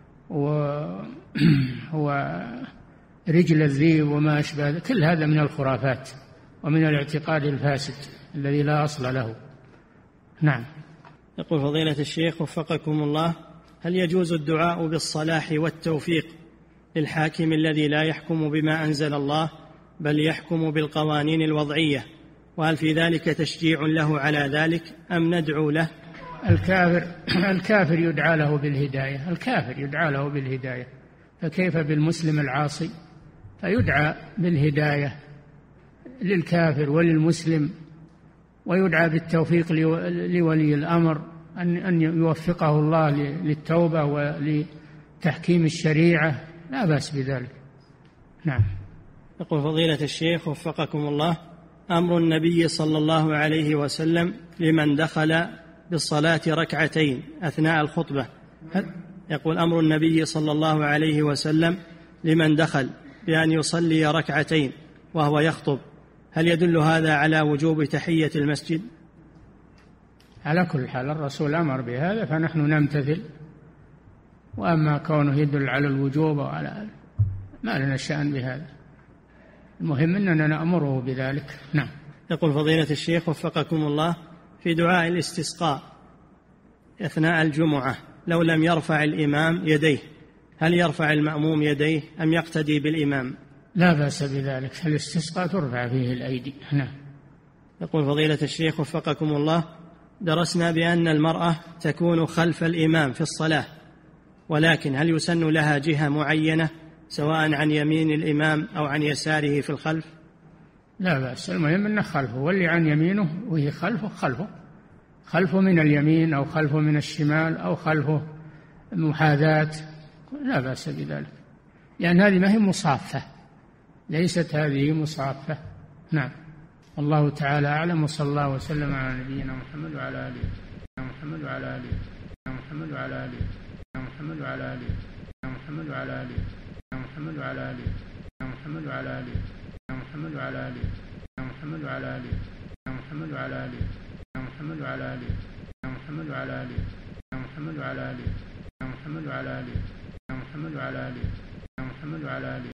ورجل الذيب وما أشبه، كل هذا من الخرافات ومن الاعتقاد الفاسد الذي لا أصل له. نعم. يقول فضيلة الشيخ وفقكم الله: هل يجوز الدعاء بالصلاح والتوفيق للحاكم الذي لا يحكم بما أنزل الله بل يحكم بالقوانين الوضعية، وهل في ذلك تشجيع له على ذلك أم ندعو له؟ الكافر الكافر يدعى له بالهداية، الكافر يدعى له بالهداية، فكيف بالمسلم العاصي؟ فيدعى بالهداية للكافر وللمسلم، ويدعى بالتوفيق لولي الأمر أن يوفقه الله للتوبة ولتحكيم الشريعة، لا بأس بذلك. نعم. يقول فضيلة الشيخ وفقكم الله: أمر النبي صلى الله عليه وسلم لمن دخل بالصلاة ركعتين أثناء الخطبة، يقول أمر النبي صلى الله عليه وسلم لمن دخل بأن يصلي ركعتين وهو يخطب، هل يدل هذا على وجوب تحية المسجد؟ على كل حال الرسول أمر بهذا فنحن نمتثل، وأما كونه يدل على الوجوب وعلى ما لنا شأن بهذا، المهم أننا نأمره بذلك. نعم. يقول فضيلة الشيخ وفقكم الله: في دعاء الاستسقاء أثناء الجمعة لو لم يرفع الإمام يديه، هل يرفع المأموم يديه أم يقتدي بالإمام؟ لا بأس بذلك، الاستسقاء ترفع فيه الأيدي. نعم. يقول فضيلة الشيخ وفقكم الله: درسنا بأن المرأة تكون خلف الإمام في الصلاة، ولكن هل يسن لها جهة معينة سواء عن يمين الإمام أو عن يساره في الخلف؟ لا بأس، المهم أنه خلفه، واللي عن يمينه وهي خلفه خلفه خلفه من اليمين أو خلفه من الشمال أو خلفه محاذاة، لا بأس بذلك، لأن هذه ما هي مصافة، ليست هذه مصافة. نعم. الله تعالى أعلم، وصلى الله وسلم على نبينا محمد وعلى آله محمد وعلى آله محمد وعلى آله محمد وعلى آله محمد وعلى آله محمد وعلى آله محمد وعلى آله محمد وعلى آله محمد وعلى آله محمد وعلى آله محمد وعلى آله محمد وعلى آله محمد وعلى آله محمد وعلى آله محمد وعلى آله محمد وعلى آله